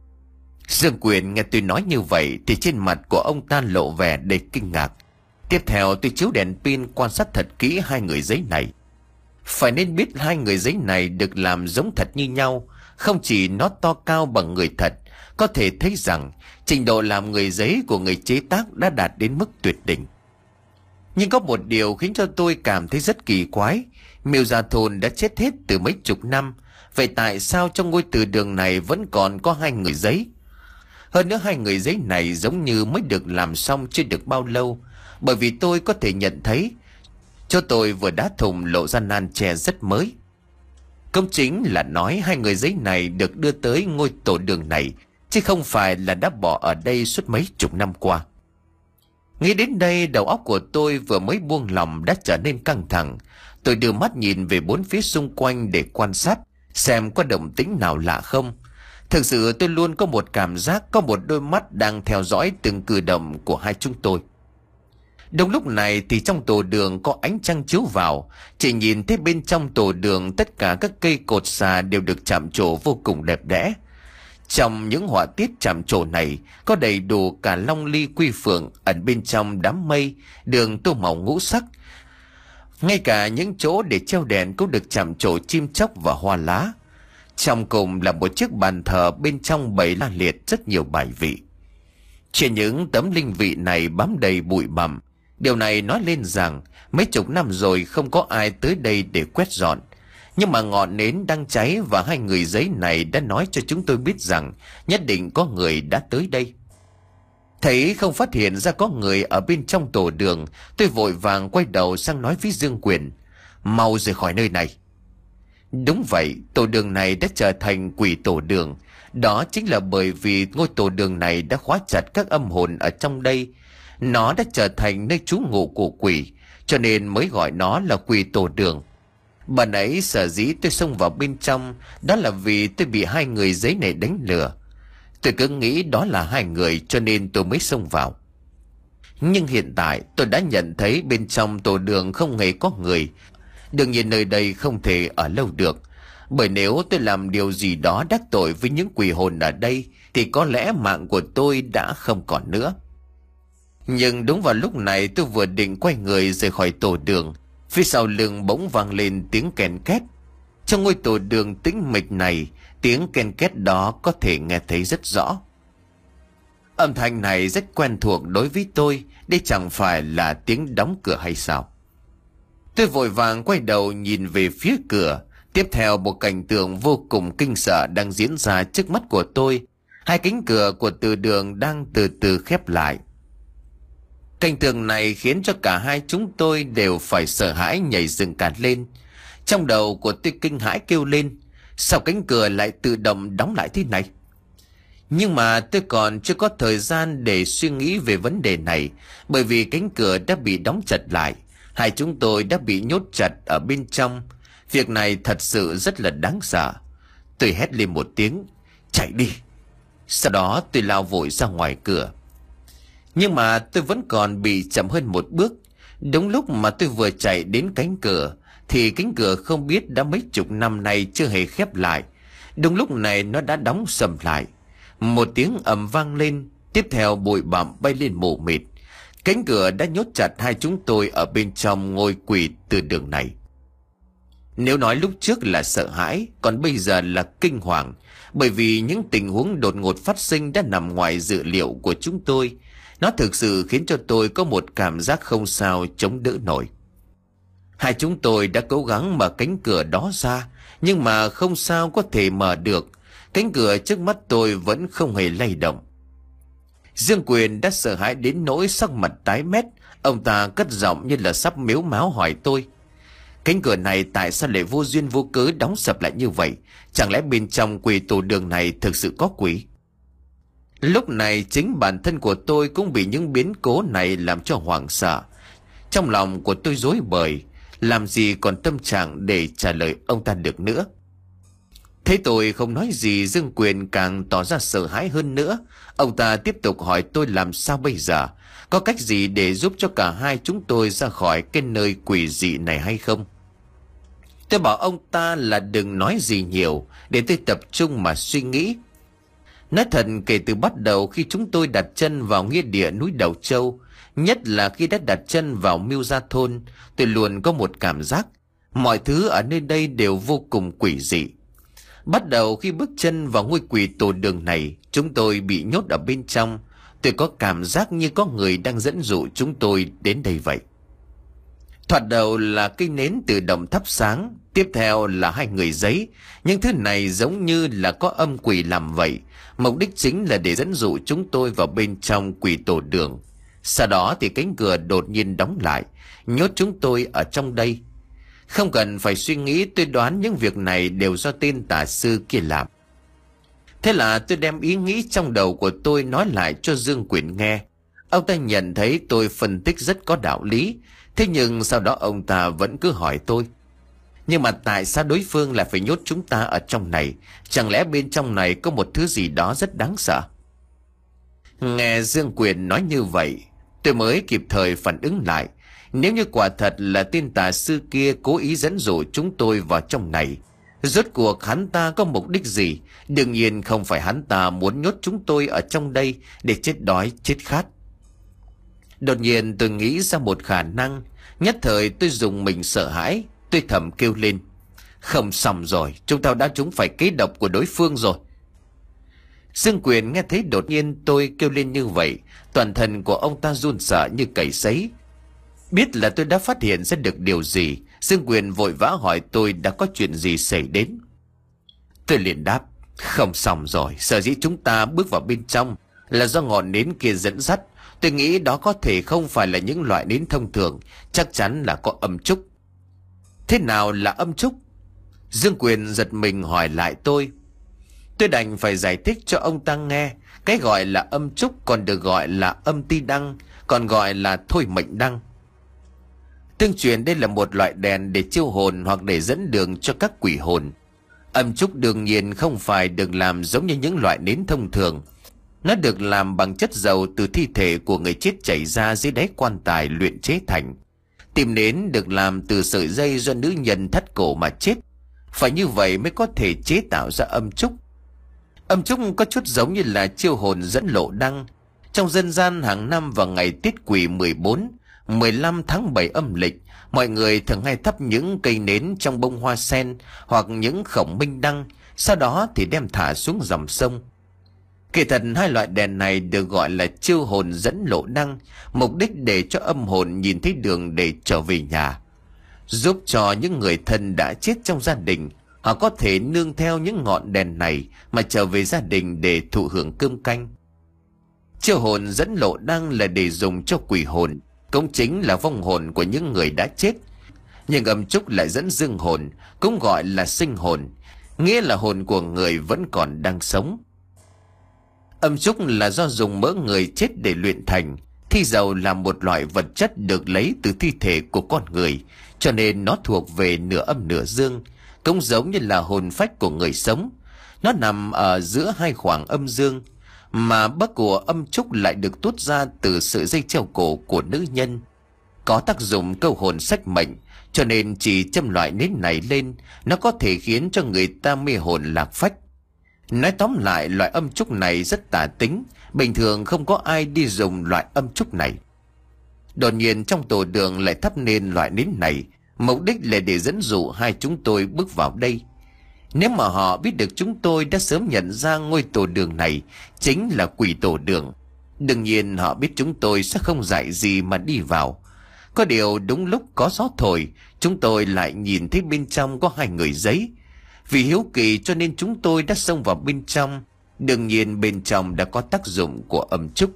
Dương Quyền nghe tôi nói như vậy thì trên mặt của ông ta lộ vẻ đầy kinh ngạc. Tiếp theo tôi chiếu đèn pin quan sát thật kỹ hai người giấy này. Phải nên biết hai người giấy này được làm giống thật như nhau. Không chỉ nó to cao bằng người thật, có thể thấy rằng trình độ làm người giấy của người chế tác đã đạt đến mức tuyệt đỉnh. Nhưng có một điều khiến cho tôi cảm thấy rất kỳ quái. Miêu Gia Thôn đã chết hết từ mấy chục năm. Vậy tại sao trong ngôi từ đường này vẫn còn có hai người giấy? Hơn nữa hai người giấy này giống như mới được làm xong chưa được bao lâu. Bởi vì tôi có thể nhận thấy cho tôi vừa đá thùng lộ ra nan tre rất mới. Công chính là nói hai người giấy này được đưa tới ngôi tổ đường này, chứ không phải là đã bỏ ở đây suốt mấy chục năm qua. Nghĩ đến đây, đầu óc của tôi vừa mới buông lỏng đã trở nên căng thẳng. Tôi đưa mắt nhìn về bốn phía xung quanh để quan sát xem có động tĩnh nào lạ không. Thực sự tôi luôn có một cảm giác có một đôi mắt đang theo dõi từng cử động của hai chúng tôi. Đúng lúc này thì trong tổ đường có ánh trăng chiếu vào. Chỉ nhìn thấy bên trong tổ đường tất cả các cây cột xà đều được chạm trổ vô cùng đẹp đẽ. Trong những họa tiết chạm trổ này có đầy đủ cả long ly quy phượng ẩn bên trong đám mây, đường tô màu ngũ sắc. Ngay cả những chỗ để treo đèn cũng được chạm trổ chim chóc và hoa lá. Trong cùng là một chiếc bàn thờ, bên trong bày la liệt rất nhiều bài vị. Trên những tấm linh vị này bám đầy bụi bặm. Điều này nói lên rằng mấy chục năm rồi không có ai tới đây để quét dọn. Nhưng mà ngọn nến đang cháy và hai người giấy này đã nói cho chúng tôi biết rằng nhất định có người đã tới đây. Thấy không phát hiện ra có người ở bên trong tổ đường, tôi vội vàng quay đầu sang nói với Dương Quyền: mau rời khỏi nơi này. Đúng vậy, tổ đường này đã trở thành quỷ tổ đường. Đó chính là bởi vì ngôi tổ đường này đã khóa chặt các âm hồn ở trong đây. Nó đã trở thành nơi trú ngụ của quỷ, cho nên mới gọi nó là quỷ tổ đường. Bà nãy sở dĩ tôi xông vào bên trong, đó là vì tôi bị hai người giấy này đánh lừa. Tôi cứ nghĩ đó là hai người cho nên tôi mới xông vào. Nhưng hiện tại tôi đã nhận thấy bên trong tổ đường không hề có người. Đương nhiên nơi đây không thể ở lâu được. Bởi nếu tôi làm điều gì đó đắc tội với những quỷ hồn ở đây thì có lẽ mạng của tôi đã không còn nữa. Nhưng đúng vào lúc này tôi vừa định quay người rời khỏi tổ đường, phía sau lưng bỗng vang lên tiếng ken két. Trong ngôi tổ đường tĩnh mịch này, tiếng ken két đó có thể nghe thấy rất rõ. Âm thanh này rất quen thuộc đối với tôi, đây chẳng phải là tiếng đóng cửa hay sao? Tôi vội vàng quay đầu nhìn về phía cửa. Tiếp theo một cảnh tượng vô cùng kinh sợ đang diễn ra trước mắt của tôi. Hai cánh cửa của từ đường đang từ từ khép lại. Cảnh tượng này khiến cho cả hai chúng tôi đều phải sợ hãi nhảy dựng cả lên. Trong đầu của tôi kinh hãi kêu lên, sao cánh cửa lại tự động đóng lại thế này? Nhưng mà tôi còn chưa có thời gian để suy nghĩ về vấn đề này, bởi vì cánh cửa đã bị đóng chặt lại. Hai chúng tôi đã bị nhốt chặt ở bên trong. Việc này thật sự rất là đáng sợ. Tôi hét lên một tiếng, chạy đi. Sau đó tôi lao vội ra ngoài cửa. Nhưng mà tôi vẫn còn bị chậm hơn một bước. Đúng lúc mà tôi vừa chạy đến cánh cửa thì cánh cửa không biết đã mấy chục năm nay chưa hề khép lại. Đúng lúc này nó đã đóng sầm lại. Một tiếng ầm vang lên, tiếp theo bụi bặm bay lên mù mịt. Cánh cửa đã nhốt chặt hai chúng tôi ở bên trong ngôi quỷ từ đường này. Nếu nói lúc trước là sợ hãi, còn bây giờ là kinh hoàng, bởi vì những tình huống đột ngột phát sinh đã nằm ngoài dự liệu của chúng tôi. Nó thực sự khiến cho tôi có một cảm giác không sao chống đỡ nổi. Hai chúng tôi đã cố gắng mở cánh cửa đó ra, nhưng mà không sao có thể mở được. Cánh cửa trước mắt tôi vẫn không hề lay động. Dương Quyền đã sợ hãi đến nỗi sắc mặt tái mét. Ông ta cất giọng như là sắp mếu máo hỏi tôi, cánh cửa này tại sao lại vô duyên vô cớ đóng sập lại như vậy? Chẳng lẽ bên trong quỷ tổ đường này thực sự có quỷ? Lúc này chính bản thân của tôi cũng bị những biến cố này làm cho hoảng sợ. Trong lòng của tôi rối bời, làm gì còn tâm trạng để trả lời ông ta được nữa. Thấy tôi không nói gì, Dương Quyền càng tỏ ra sợ hãi hơn nữa. Ông ta tiếp tục hỏi tôi làm sao bây giờ, có cách gì để giúp cho cả hai chúng tôi ra khỏi cái nơi quỷ dị này hay không? Tôi bảo ông ta là đừng nói gì nhiều, để tôi tập trung mà suy nghĩ. Nói thật, kể từ bắt đầu khi chúng tôi đặt chân vào nghĩa địa núi Đầu Châu, nhất là khi đã đặt chân vào Mưu Gia Thôn, tôi luôn có một cảm giác mọi thứ ở nơi đây đều vô cùng quỷ dị. Bắt đầu khi bước chân vào ngôi quỷ tổ đường này, chúng tôi bị nhốt ở bên trong. Tôi có cảm giác như có người đang dẫn dụ chúng tôi đến đây vậy. Thoạt đầu là cây nến tự động thắp sáng, tiếp theo là hai người giấy. Những thứ này giống như là có âm quỷ làm vậy. Mục đích chính là để dẫn dụ chúng tôi vào bên trong quỷ tổ đường. Sau đó thì cánh cửa đột nhiên đóng lại, nhốt chúng tôi ở trong đây. Không cần phải suy nghĩ, tôi đoán những việc này đều do tên tà sư kia làm. Thế là tôi đem ý nghĩ trong đầu của tôi nói lại cho Dương Quyền nghe. Ông ta nhận thấy tôi phân tích rất có đạo lý. Thế nhưng sau đó ông ta vẫn cứ hỏi tôi, nhưng mà tại sao đối phương lại phải nhốt chúng ta ở trong này? Chẳng lẽ bên trong này có một thứ gì đó rất đáng sợ? Nghe Dương Quyền nói như vậy, tôi mới kịp thời phản ứng lại. Nếu như quả thật là tên tà sư kia cố ý dẫn dụ chúng tôi vào trong này, rốt cuộc hắn ta có mục đích gì? Đương nhiên không phải hắn ta muốn nhốt chúng tôi ở trong đây để chết đói chết khát. Đột nhiên tôi nghĩ ra một khả năng. Nhất thời tôi dùng mình sợ hãi. Tôi thầm kêu lên, không xong rồi, chúng ta đã trúng phải kế độc của đối phương rồi. Dương Quyền nghe thấy đột nhiên tôi kêu lên như vậy, toàn thân của ông ta run sợ như cầy sấy. Biết là tôi đã phát hiện ra được điều gì, Dương Quyền vội vã hỏi tôi đã có chuyện gì xảy đến. Tôi liền đáp, không xong rồi, sở dĩ chúng ta bước vào bên trong là do ngọn nến kia dẫn dắt. Tôi nghĩ đó có thể không phải là những loại nến thông thường, chắc chắn là có âm trúc. Thế nào là âm trúc? Dương Quyền giật mình hỏi lại tôi. Tôi đành phải giải thích cho ông ta nghe. Cái gọi là âm trúc còn được gọi là âm ti đăng, còn gọi là thôi mệnh đăng. Tương truyền đây là một loại đèn để chiêu hồn hoặc để dẫn đường cho các quỷ hồn. Âm trúc đương nhiên không phải được làm giống như những loại nến thông thường. Nó được làm bằng chất dầu từ thi thể của người chết chảy ra dưới đáy quan tài luyện chế thành. Tim nến được làm từ sợi dây do nữ nhân thắt cổ mà chết. Phải như vậy mới có thể chế tạo ra âm trúc. Âm trúc có chút giống như là chiêu hồn dẫn lộ đăng. Trong dân gian hàng năm vào ngày Tết Quỷ mười bốn, mười lăm tháng bảy âm lịch, mọi người thường hay thắp những cây nến trong bông hoa sen hoặc những khổng minh đăng, sau đó thì đem thả xuống dòng sông. Kỳ thật hai loại đèn này được gọi là chiêu hồn dẫn lộ đăng, mục đích để cho âm hồn nhìn thấy đường để trở về nhà, giúp cho những người thân đã chết trong gia đình, họ có thể nương theo những ngọn đèn này mà trở về gia đình để thụ hưởng cơm canh. Chiêu hồn dẫn lộ đăng là để dùng cho quỷ hồn, cũng chính là vong hồn của những người đã chết. Nhưng âm trúc lại dẫn dương hồn, cũng gọi là sinh hồn, nghĩa là hồn của người vẫn còn đang sống. Âm trúc là do dùng mỡ người chết để luyện thành. Thi dầu là một loại vật chất được lấy từ thi thể của con người, cho nên nó thuộc về nửa âm nửa dương, cũng giống như là hồn phách của người sống. Nó nằm ở giữa hai khoảng âm dương, mà bấc của âm trúc lại được tuốt ra từ sợi dây treo cổ của nữ nhân, có tác dụng câu hồn sách mệnh, cho nên chỉ châm loại nến này lên, nó có thể khiến cho người ta mê hồn lạc phách. Nói tóm lại, loại âm trúc này rất tà tính, bình thường không có ai đi dùng loại âm trúc này. Đột nhiên trong tổ đường lại thắp nên loại nến này, mục đích là để dẫn dụ hai chúng tôi bước vào đây. Nếu mà họ biết được chúng tôi đã sớm nhận ra ngôi tổ đường này chính là quỷ tổ đường, đương nhiên họ biết chúng tôi sẽ không dạy gì mà đi vào. Có điều đúng lúc có gió thổi, chúng tôi lại nhìn thấy bên trong có hai người giấy. Vì hiếu kỳ cho nên chúng tôi đã xông vào bên trong. Đương nhiên bên trong đã có tác dụng của âm trúc.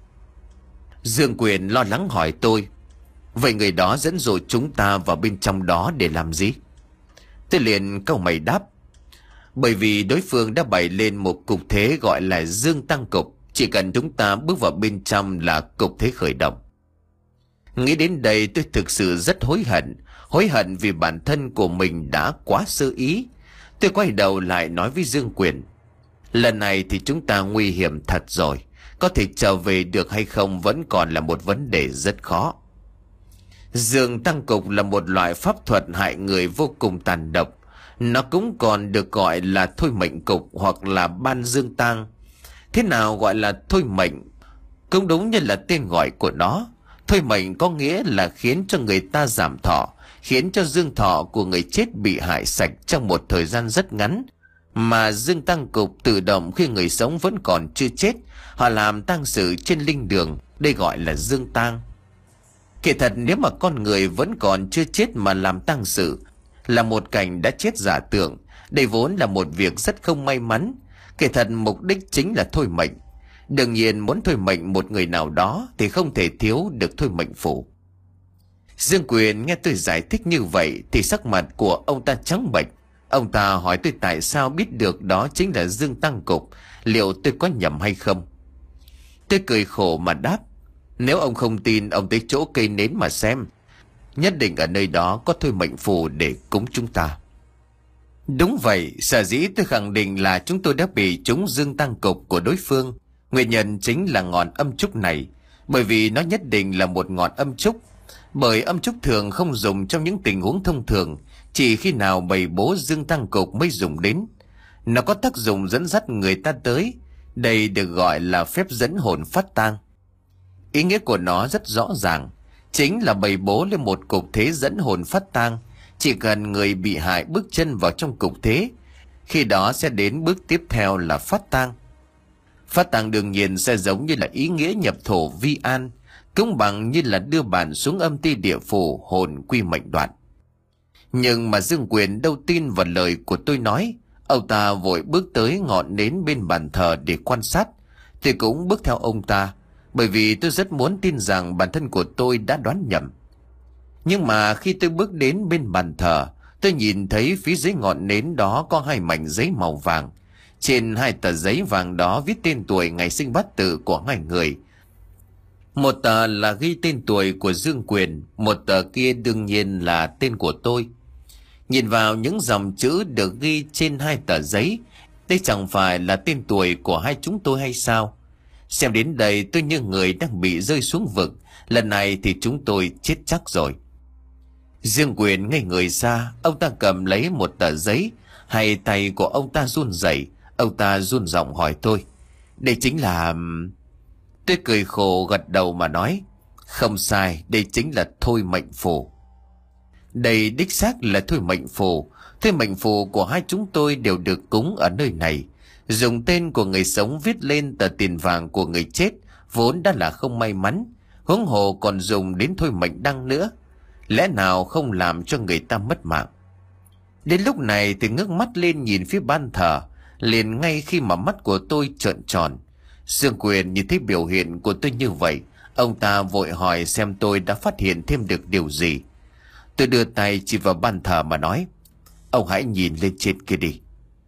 Dương Quyền lo lắng hỏi tôi: vậy người đó dẫn dụ chúng ta vào bên trong đó để làm gì? Tôi liền cau mày đáp: bởi vì đối phương đã bày lên một cục thế gọi là Dương Tăng Cục, chỉ cần chúng ta bước vào bên trong là cục thế khởi động. Nghĩ đến đây tôi thực sự rất hối hận, hối hận vì bản thân của mình đã quá sơ ý. Tôi quay đầu lại nói với Dương Quyền: lần này thì chúng ta nguy hiểm thật rồi, có thể trở về được hay không vẫn còn là một vấn đề rất khó. Dương Tăng Cục là một loại pháp thuật hại người vô cùng tàn độc. Nó cũng còn được gọi là thôi mệnh cục hoặc là ban dương tang. Thế nào gọi là thôi mệnh? Cũng đúng như là tên gọi của nó. Thôi mệnh có nghĩa là khiến cho người ta giảm thọ, khiến cho dương thọ của người chết bị hại sạch trong một thời gian rất ngắn. Mà dương tăng cục tự động khi người sống vẫn còn chưa chết, họ làm tang sự trên linh đường, đây gọi là dương tang. Kỳ thật nếu mà con người vẫn còn chưa chết mà làm tang sự, là một cảnh đã chết giả tưởng, đây vốn là một việc rất không may mắn. Kỳ thật mục đích chính là thôi mệnh. Đương nhiên muốn thôi mệnh một người nào đó thì không thể thiếu được thôi mệnh phủ. Dương Quyền nghe tôi giải thích như vậy thì sắc mặt của ông ta trắng bệch. Ông ta hỏi tôi tại sao biết được đó chính là Dương Tăng Cục, liệu tôi có nhầm hay không. Tôi cười khổ mà đáp: nếu ông không tin, ông tới chỗ cây nến mà xem, nhất định ở nơi đó có thôi mệnh phù để cúng chúng ta. Đúng vậy, sở dĩ tôi khẳng định là chúng tôi đã bị trúng Dương Tăng Cục của đối phương. Nguyên nhân chính là ngọn âm trúc này, bởi vì nó nhất định là một ngọn âm trúc. Bởi âm trúc thường không dùng trong những tình huống thông thường, chỉ khi nào bày bố Dương Tăng Cục mới dùng đến. Nó có tác dụng dẫn dắt người ta tới, đây được gọi là phép dẫn hồn phát tang. Ý nghĩa của nó rất rõ ràng, chính là bày bố lên một cục thế dẫn hồn phát tang. Chỉ cần người bị hại bước chân vào trong cục thế, khi đó sẽ đến bước tiếp theo là phát tang. Phát tang đương nhiên sẽ giống như là ý nghĩa nhập thổ vi an, cũng bằng như là đưa bạn xuống âm ti địa phủ, hồn quy mệnh đoạn. Nhưng mà Dương Quyền đâu tin vào lời của tôi nói. Ông ta vội bước tới ngọn nến bên bàn thờ để quan sát. Tôi cũng bước theo ông ta, bởi vì tôi rất muốn tin rằng bản thân của tôi đã đoán nhầm. Nhưng mà khi tôi bước đến bên bàn thờ, tôi nhìn thấy phía dưới ngọn nến đó có hai mảnh giấy màu vàng. Trên hai tờ giấy vàng đó viết tên tuổi, ngày sinh bát tự của hai người. Một tờ là ghi tên tuổi của Dương Quyền, một tờ kia đương nhiên là tên của tôi. Nhìn vào những dòng chữ được ghi trên hai tờ giấy, đây chẳng phải là tên tuổi của hai chúng tôi hay sao? Xem đến đây tôi như người đang bị rơi xuống vực, lần này thì chúng tôi chết chắc rồi. Dương Quyền ngây người ra, ông ta cầm lấy một tờ giấy, hai tay của ông ta run rẩy, ông ta run giọng hỏi tôi: "Đây chính là..." Tôi cười khổ gật đầu mà nói: "Không sai, đây chính là thôi mệnh phù." Đây đích xác là thôi mệnh phù. Thôi mệnh phù của hai chúng tôi đều được cúng ở nơi này. Dùng tên của người sống viết lên tờ tiền vàng của người chết vốn đã là không may mắn, huống hồ còn dùng đến thôi mệnh đăng nữa. Lẽ nào không làm cho người ta mất mạng? Đến lúc này thì ngước mắt lên nhìn phía ban thờ, liền ngay khi mà mắt của tôi trợn tròn. Dương Quyền nhìn thấy biểu hiện của tôi như vậy, ông ta vội hỏi xem tôi đã phát hiện thêm được điều gì. Tôi đưa tay chỉ vào ban thờ mà nói: "Ông hãy nhìn lên trên kia đi."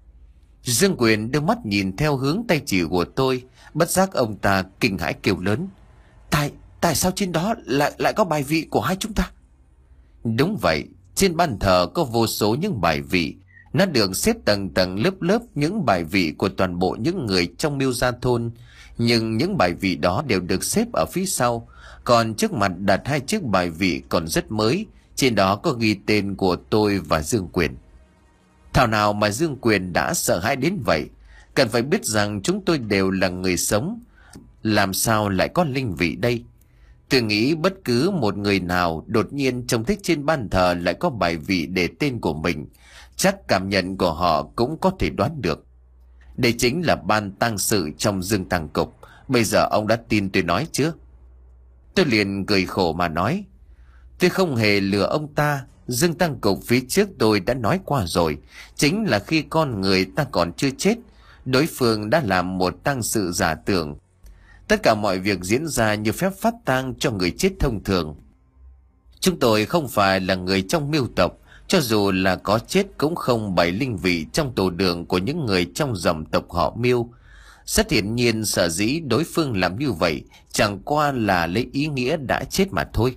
Dương Quyền đưa mắt nhìn theo hướng tay chỉ của tôi, bất giác ông ta kinh hãi kêu lớn: Tại, tại sao trên đó lại lại có bài vị của hai chúng ta?" Đúng vậy, trên ban thờ có vô số những bài vị. Nó được xếp tầng tầng lớp lớp những bài vị của toàn bộ những người trong Miêu Gia thôn. Nhưng những bài vị đó đều được xếp ở phía sau, còn trước mặt đặt hai chiếc bài vị còn rất mới. Trên đó có ghi tên của tôi và Dương Quyền. Thảo nào mà Dương Quyền đã sợ hãi đến vậy. Cần phải biết rằng chúng tôi đều là người sống, làm sao lại có linh vị đây? Tôi nghĩ bất cứ một người nào đột nhiên trông thấy trên ban thờ lại có bài vị để tên của mình, chắc cảm nhận của họ cũng có thể đoán được. Đây chính là ban tang sự trong Dương Tang Cục. Bây giờ ông đã tin tôi nói chưa? Tôi liền cười khổ mà nói: "Tôi không hề lừa ông ta. Dương Tang Cục phía trước tôi đã nói qua rồi. Chính là khi con người ta còn chưa chết, đối phương đã làm một tang sự giả tưởng. Tất cả mọi việc diễn ra như phép phát tang cho người chết thông thường. Chúng tôi không phải là người trong Miêu tộc, cho dù là có chết cũng không bày linh vị trong tổ đường của những người trong dòng tộc họ Miêu. Rất hiển nhiên sở dĩ đối phương làm như vậy chẳng qua là lấy ý nghĩa đã chết mà thôi."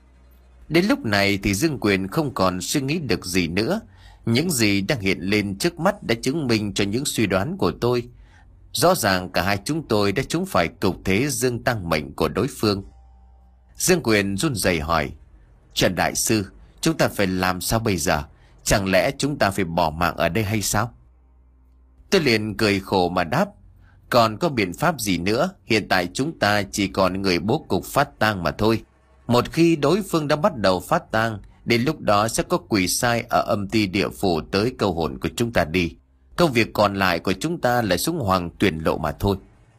Đến lúc này thì Dương Quyền không còn suy nghĩ được gì nữa. Những gì đang hiện lên trước mắt đã chứng minh cho những suy đoán của tôi. Rõ ràng cả hai chúng tôi đã trúng phải cục thế dương tăng mệnh của đối phương. Dương Quyền run rẩy hỏi: "Trần đại sư, chúng ta phải làm sao bây giờ? Chẳng lẽ chúng ta phải bỏ mạng ở đây hay sao?" Tôi liền cười khổ mà đáp: "Còn có biện pháp gì nữa? Hiện tại chúng ta chỉ còn người bố cục phát tang mà thôi. Một khi đối phương đã bắt đầu phát tang, đến lúc đó sẽ có quỷ sai ở âm ty địa phủ tới câu hồn của chúng ta đi. Công việc còn lại của chúng ta là xuống hoàng tuyển lộ mà thôi."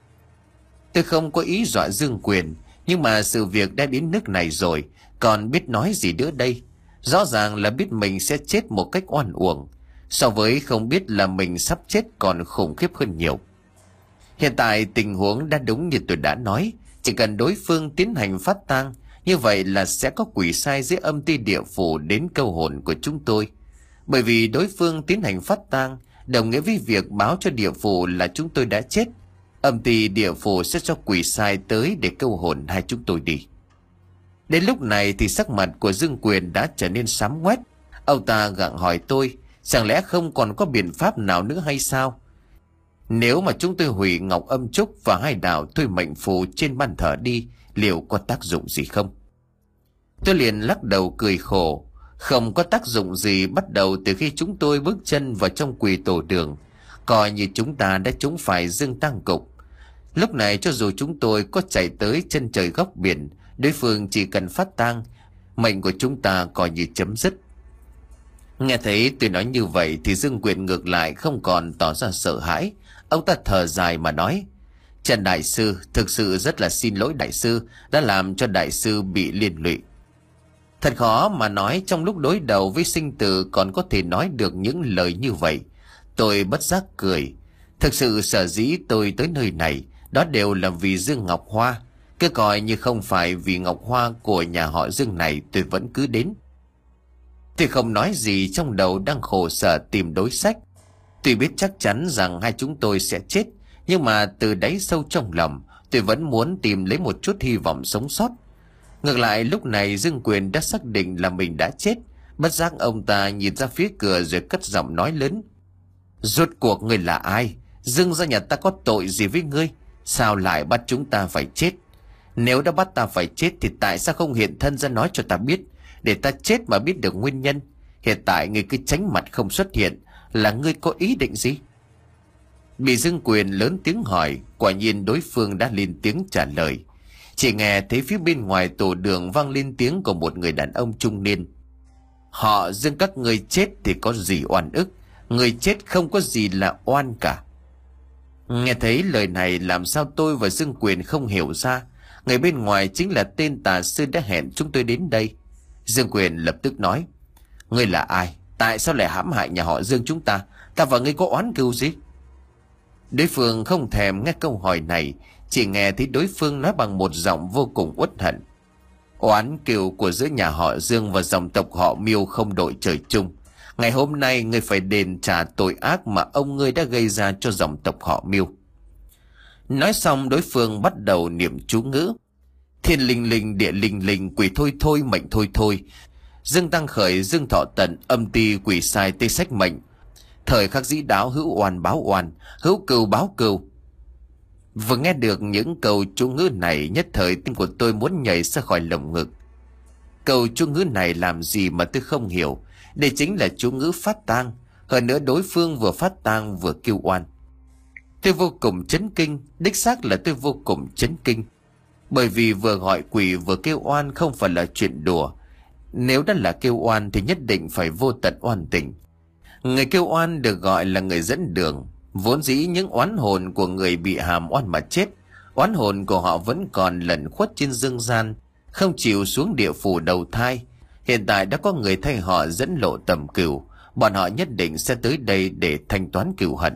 Tôi không có ý dọa Dương Quyền, nhưng mà sự việc đã đến nước này rồi, còn biết nói gì nữa đây? Rõ ràng là biết mình sẽ chết một cách oan uổng, so với không biết là mình sắp chết còn khủng khiếp hơn nhiều. Hiện tại tình huống đã đúng như tôi đã nói, chỉ cần đối phương tiến hành phát tang, như vậy là sẽ có quỷ sai dưới âm ty địa phủ đến câu hồn của chúng tôi. Bởi vì đối phương tiến hành phát tang đồng nghĩa với việc báo cho địa phủ là chúng tôi đã chết. Âm ty địa phủ sẽ cho quỷ sai tới để câu hồn hai chúng tôi đi. Đến lúc này thì sắc mặt của Dương Quyền đã trở nên xám ngoét. Ông ta gặng hỏi tôi: "Chẳng lẽ không còn có biện pháp nào nữa hay sao? Nếu mà chúng tôi hủy ngọc âm trúc và hai đạo thôi mệnh phù trên ban thờ đi, liệu có tác dụng gì không?" Tôi liền lắc đầu cười khổ: "Không có tác dụng gì bắt đầu từ khi chúng tôi bước chân vào trong quỷ tổ đường. Coi như chúng ta đã trúng phải Dương Tang Cục. Lúc này cho dù chúng tôi có chạy tới chân trời góc biển, đối phương chỉ cần phát tang, mệnh của chúng ta coi như chấm dứt." Nghe thấy tôi nói như vậy thì Dương Quyền ngược lại không còn tỏ ra sợ hãi. Ông ta thở dài mà nói: "Trần đại sư, thực sự rất là xin lỗi đại sư, đã làm cho đại sư bị liên lụy." Thật khó mà nói trong lúc đối đầu với sinh tử còn có thể nói được những lời như vậy. Tôi bất giác cười. Thực sự sở dĩ tôi tới nơi này, đó đều là vì Dương Ngọc Hoa. Cứ coi như không phải vì Ngọc Hoa của nhà họ Dương này tôi vẫn cứ đến. Tôi không nói gì, trong đầu đang khổ sở tìm đối sách. Tuy biết chắc chắn rằng hai chúng tôi sẽ chết, nhưng mà từ đáy sâu trong lòng tôi vẫn muốn tìm lấy một chút hy vọng sống sót. Ngược lại lúc này Dương Quyền đã xác định là mình đã chết. Bất giác ông ta nhìn ra phía cửa rồi cất giọng nói lớn: "Rốt cuộc ngươi là ai? Dương gia nhà ta có tội gì với ngươi? Sao lại bắt chúng ta phải chết? Nếu đã bắt ta phải chết thì tại sao không hiện thân ra nói cho ta biết? để ta chết mà biết được nguyên nhân. Hiện tại ngươi cứ tránh mặt không xuất hiện, là ngươi có ý định gì? Bị Dương Quyền lớn tiếng hỏi, quả nhiên đối phương đã lên tiếng trả lời. Chỉ nghe thấy phía bên ngoài tổ đường vang lên tiếng của một người đàn ông trung niên. Họ Dương các ngươi chết thì có gì oan ức, người chết không có gì là oan cả. Nghe thấy lời này làm sao tôi và Dương Quyền không hiểu ra. Người bên ngoài chính là tên tà sư đã hẹn chúng tôi đến đây. Dương Quyền lập tức nói, ngươi là ai? Tại sao lại hãm hại nhà họ Dương chúng ta? Ta và ngươi có oán cừu gì? Đối phương không thèm nghe câu hỏi này, chỉ nghe thấy đối phương nói bằng một giọng vô cùng uất hận. Oán cừu của giữa nhà họ Dương và dòng tộc họ Miêu không đội trời chung. Ngày hôm nay ngươi phải đền trả tội ác mà ông ngươi đã gây ra cho dòng tộc họ Miêu. Nói xong đối phương bắt đầu niệm chú ngữ. Thiên linh linh, địa linh linh, quỷ thôi thôi, mệnh thôi thôi. Dương tăng khởi, dương thọ tận, âm ti quỷ sai tê sách mệnh. Thời khắc dĩ đáo, hữu oan báo oan, hữu cừu báo cừu. Vừa nghe được những câu chú ngữ này, nhất thời tim của tôi muốn nhảy ra khỏi lồng ngực. Câu chú ngữ này làm gì mà tôi không hiểu. Đây chính là chú ngữ phát tang. Hơn nữa đối phương vừa phát tang vừa kêu oan. Tôi vô cùng chấn kinh, đích xác là tôi vô cùng chấn kinh. Bởi vì vừa gọi quỷ vừa kêu oan không phải là chuyện đùa. Nếu đã là kêu oan thì nhất định phải vô tận oan tình. Người kêu oan được gọi là người dẫn đường. Vốn dĩ những oán hồn của người bị hàm oan mà chết, oán hồn của họ vẫn còn lẩn khuất trên dương gian, không chịu xuống địa phủ đầu thai. Hiện tại đã có người thay họ dẫn lộ tầm cừu, bọn họ nhất định sẽ tới đây để thanh toán cừu hận.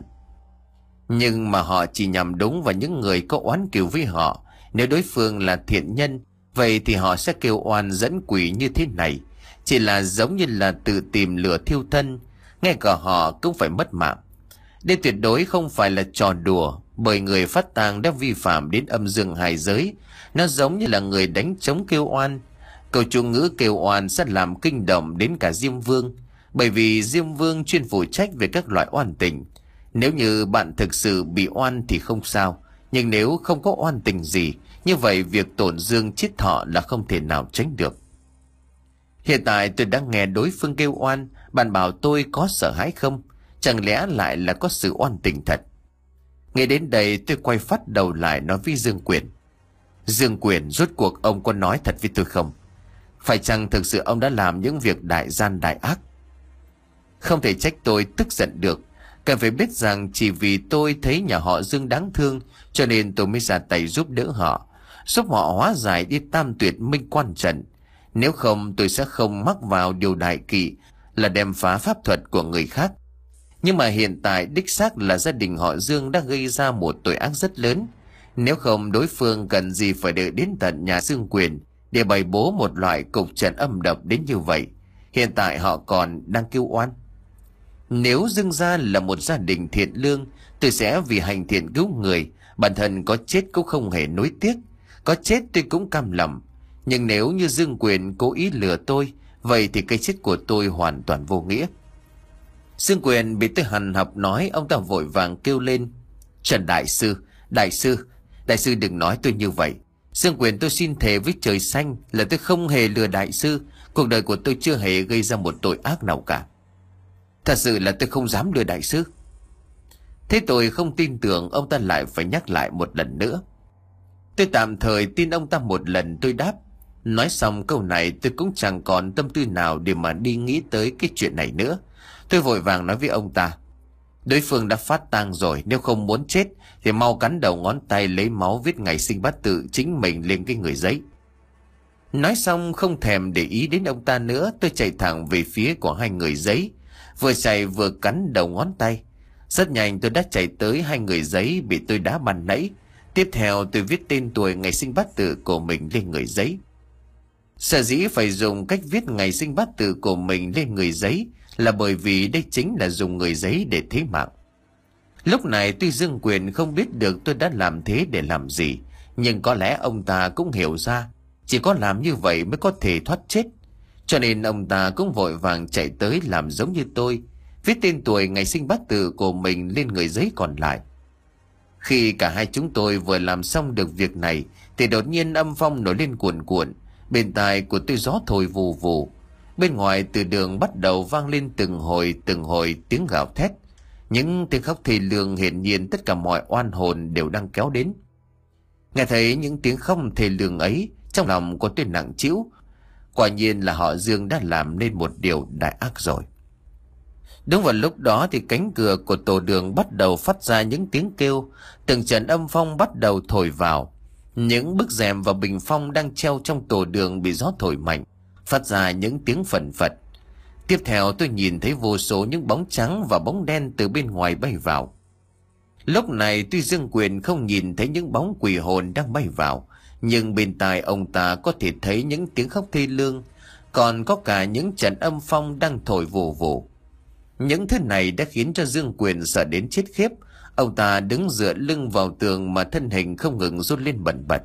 Nhưng mà họ chỉ nhằm đúng vào những người có oán cừu với họ. Nếu đối phương là thiện nhân, vậy thì họ sẽ kêu oan dẫn quỷ như thế này. Chỉ là giống như là tự tìm lửa thiêu thân, ngay cả họ cũng phải mất mạng. Đây tuyệt đối không phải là trò đùa, bởi người phát tang đã vi phạm đến âm dương hai giới. Nó giống như là người đánh trống kêu oan. Câu chú ngữ kêu oan sẽ làm kinh động đến cả Diêm Vương, bởi vì Diêm Vương chuyên phụ trách về các loại oan tình. Nếu như bạn thực sự bị oan thì không sao, nhưng nếu không có oan tình gì, như vậy việc tổn dương chết thọ là không thể nào tránh được. Hiện tại tôi đang nghe đối phương kêu oan, bạn bảo tôi có sợ hãi không? Chẳng lẽ lại là có sự oan tình thật? Nghe đến đây tôi quay phát đầu lại nói với Dương Quyền. Dương Quyền, rốt cuộc ông có nói thật với tôi không? Phải chăng thực sự ông đã làm những việc đại gian đại ác? Không thể trách tôi tức giận được. Cần phải biết rằng chỉ vì tôi thấy nhà họ Dương đáng thương, cho nên tôi mới ra tay giúp đỡ họ, giúp họ hóa giải đi tam tuyệt minh quan trận. Nếu không tôi sẽ không mắc vào điều đại kỵ là đem phá pháp thuật của người khác. Nhưng mà hiện tại đích xác là gia đình họ Dương đã gây ra một tội ác rất lớn. Nếu không đối phương cần gì phải đợi đến tận nhà Dương Quyền để bày bố một loại cục trận âm độc đến như vậy. Hiện tại họ còn đang kêu oan. Nếu Dương gia là một gia đình thiện lương, tôi sẽ vì hành thiện cứu người, bản thân có chết cũng không hề nuối tiếc. Có chết tôi cũng cam lòng. Nhưng nếu như Dương Quyền cố ý lừa tôi, vậy thì cái chết của tôi hoàn toàn vô nghĩa. Dương Quyền bị tôi hằn học nói, ông ta vội vàng kêu lên. Trần Đại Sư, Đại Sư, Đại Sư đừng nói tôi như vậy. Dương Quyền, tôi xin thề với trời xanh là tôi không hề lừa Đại Sư. Cuộc đời của tôi chưa hề gây ra một tội ác nào cả. Thật sự là tôi không dám lừa Đại Sư. Thế tôi không tin tưởng, ông ta lại phải nhắc lại một lần nữa. Tôi tạm thời tin ông ta một lần, tôi đáp. Nói xong câu này tôi cũng chẳng còn tâm tư nào để mà đi nghĩ tới cái chuyện này nữa. Tôi vội vàng nói với ông ta. Đối phương đã phát tang rồi, nếu không muốn chết thì mau cắn đầu ngón tay lấy máu viết ngày sinh bát tự chính mình lên cái người giấy. Nói xong không thèm để ý đến ông ta nữa, tôi chạy thẳng về phía của hai người giấy. Vừa chạy vừa cắn đầu ngón tay. Rất nhanh tôi đã chạy tới hai người giấy bị tôi đá ban nãy. Tiếp theo tôi viết tên tuổi ngày sinh bát tự của mình lên người giấy. Sở dĩ phải dùng cách viết ngày sinh bát tự của mình lên người giấy là bởi vì đây chính là dùng người giấy để thế mạng. Lúc này tuy Dương Quyền không biết được tôi đã làm thế để làm gì, nhưng có lẽ ông ta cũng hiểu ra chỉ có làm như vậy mới có thể thoát chết. Cho nên ông ta cũng vội vàng chạy tới làm giống như tôi, viết tên tuổi ngày sinh bát tự của mình lên người giấy còn lại. Khi cả hai chúng tôi vừa làm xong được việc này thì đột nhiên âm phong nổi lên cuồn cuộn. Bên tai của tôi gió thổi vù vù. Bên ngoài từ đường bắt đầu vang lên từng hồi từng hồi tiếng gào thét. Những tiếng khóc thê lương, hiển nhiên tất cả mọi oan hồn đều đang kéo đến. Nghe thấy những tiếng khóc thê lương ấy, trong lòng của tôi nặng trĩu. Quả nhiên là họ Dương đã làm nên một điều đại ác rồi. Đúng vào lúc đó thì cánh cửa của tổ đường bắt đầu phát ra những tiếng kêu. Từng trận âm phong bắt đầu thổi vào. Những bức rèm và bình phong đang treo trong tổ đường bị gió thổi mạnh, phát ra những tiếng phẩn phật. Tiếp theo tôi nhìn thấy vô số những bóng trắng và bóng đen từ bên ngoài bay vào. Lúc này tuy Dương Quyền không nhìn thấy những bóng quỷ hồn đang bay vào, nhưng bên tai ông ta có thể thấy những tiếng khóc thê lương, còn có cả những trận âm phong đang thổi vù vù. Những thứ này đã khiến cho Dương Quyền sợ đến chết khiếp. Ông ta đứng dựa lưng vào tường mà thân hình không ngừng run lên bần bật.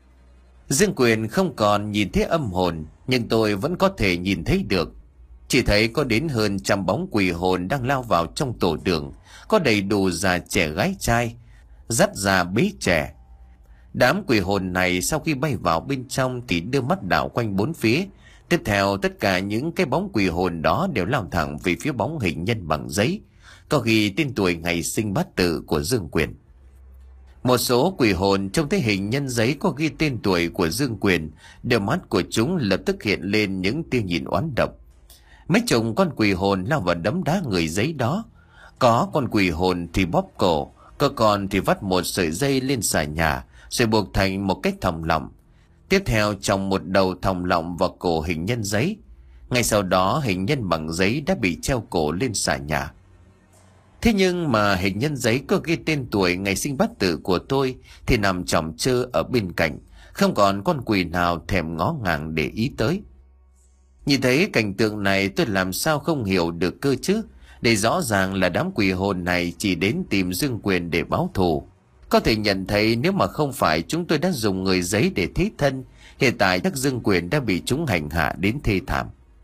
Dương Quyền không còn nhìn thấy âm hồn, nhưng tôi vẫn có thể nhìn thấy được. Chỉ thấy có đến hơn trăm bóng quỷ hồn đang lao vào trong tổ đường, có đầy đủ già trẻ gái trai, dắt già bế trẻ. Đám quỷ hồn này sau khi bay vào bên trong thì đưa mắt đảo quanh bốn phía. Tiếp theo tất cả những cái bóng quỷ hồn đó đều lao thẳng về phía bóng hình nhân bằng giấy, có ghi tên tuổi, ngày sinh, bát tự của Dương Quyền. Một số quỷ hồn trông thấy hình nhân giấy có ghi tên tuổi của Dương Quyền, đôi mắt của chúng lập tức hiện lên những tia nhìn oán độc. Mấy chục con quỷ hồn lao vào đấm đá người giấy đó. Có con quỷ hồn thì bóp cổ, có con thì vắt một sợi dây lên xà nhà rồi buộc thành một cái thòng lọng. Tiếp theo trồng một đầu thòng lọng vào cổ hình nhân giấy. Ngay sau đó hình nhân bằng giấy đã bị treo cổ lên xà nhà. Thế nhưng mà hình nhân giấy có ghi tên tuổi, ngày sinh, bát tự của tôi thì nằm chỏng chơ ở bên cạnh, không còn con quỷ nào thèm ngó ngàng để ý tới. Nhìn thấy cảnh tượng này tôi làm sao không hiểu được cơ chứ. Để rõ ràng là đám quỷ hồn này chỉ đến tìm Dương Quyền để báo thù. Có thể nhận thấy nếu mà không phải chúng tôi đã dùng người giấy để thế thân, hiện tại chắc Dương Quyền đã bị chúng hành hạ đến thê thảm.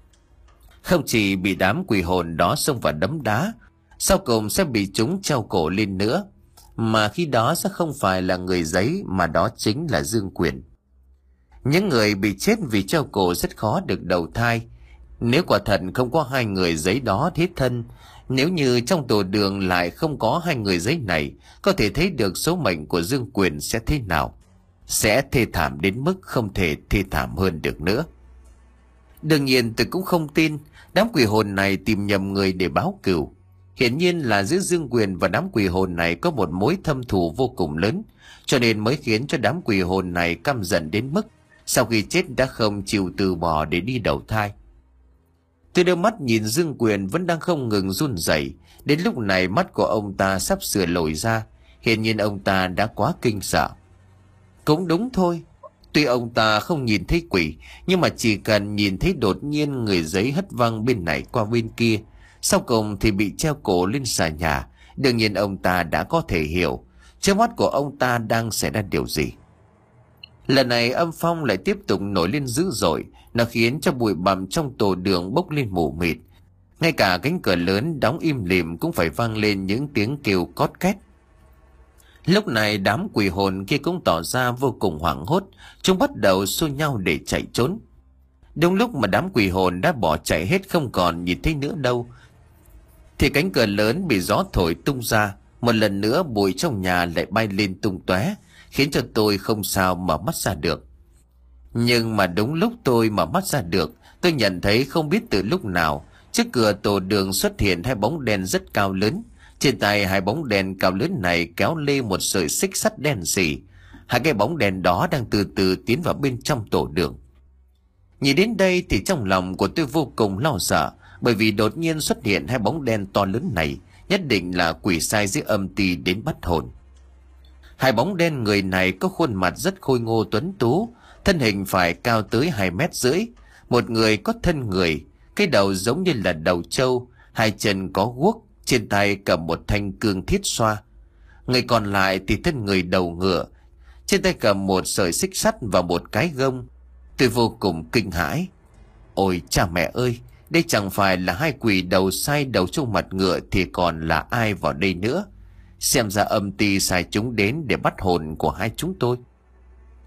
Không chỉ bị đám quỷ hồn đó xông vào đấm đá, sau cùng sẽ bị chúng treo cổ lên nữa. Mà khi đó sẽ không phải là người giấy, mà đó chính là Dương Quyền. Những người bị chết vì treo cổ rất khó được đầu thai. Nếu quả thật không có hai người giấy đó thế thân, nếu như trong tổ đường lại không có hai người giấy này, có thể thấy được số mệnh của Dương Quyền sẽ thế nào. Sẽ thê thảm đến mức không thể thê thảm hơn được nữa. Đương nhiên tôi cũng không tin đám quỷ hồn này tìm nhầm người để báo cừu. Hiển nhiên là giữa Dương Quyền và đám quỷ hồn này có một mối thâm thù vô cùng lớn, cho nên mới khiến cho đám quỷ hồn này căm giận đến mức sau khi chết đã không chịu từ bỏ để đi đầu thai. Tôi đưa mắt nhìn Dương Quyền vẫn đang không ngừng run rẩy. Đến lúc này mắt của ông ta sắp sửa lồi ra, hiển nhiên ông ta đã quá kinh sợ. Cũng đúng thôi, tuy ông ta không nhìn thấy quỷ, nhưng mà chỉ cần nhìn thấy đột nhiên người giấy hất văng bên này qua bên kia, sau cùng thì bị treo cổ lên xà nhà, đương nhiên ông ta đã có thể hiểu trước mắt của ông ta đang xảy ra điều gì. Lần này âm phong lại tiếp tục nổi lên dữ dội, nó khiến cho bụi bặm trong tổ đường bốc lên mù mịt. Ngay cả cánh cửa lớn đóng im lìm cũng phải vang lên những tiếng kêu cót két. Lúc này đám quỷ hồn kia cũng tỏ ra vô cùng hoảng hốt, chúng bắt đầu xô nhau để chạy trốn. Đúng lúc mà đám quỷ hồn đã bỏ chạy hết không còn nhìn thấy nữa đâu, thì cánh cửa lớn bị gió thổi tung ra. Một lần nữa bụi trong nhà lại bay lên tung tóe, khiến cho tôi không sao mở mắt ra được. Nhưng mà đúng lúc tôi mở mắt ra được, tôi nhận thấy không biết từ lúc nào trước cửa tổ đường xuất hiện hai bóng đen rất cao lớn. Trên tay hai bóng đèn cao lớn này kéo lê một sợi xích sắt đen xì. Hai cái bóng đèn đó đang từ từ tiến vào bên trong tổ đường. Nhìn đến đây thì trong lòng của tôi vô cùng lo sợ, bởi vì đột nhiên xuất hiện hai bóng đen to lớn này nhất định là quỷ sai dưới âm ty đến bắt hồn. Hai bóng đen người này có khuôn mặt rất khôi ngô tuấn tú, thân hình phải cao tới hai mét rưỡi. Một người có thân người, cái đầu giống như là đầu trâu, hai chân có guốc, trên tay cầm một thanh cương thiết xoa. Người còn lại thì thân người đầu ngựa, trên tay cầm một sợi xích sắt và một cái gông. Tôi vô cùng kinh hãi. Ôi cha mẹ ơi, đây chẳng phải là hai quỷ đầu sai đầu trâu mặt ngựa thì còn là ai vào đây nữa? Xem ra âm ty sai chúng đến để bắt hồn của hai chúng tôi.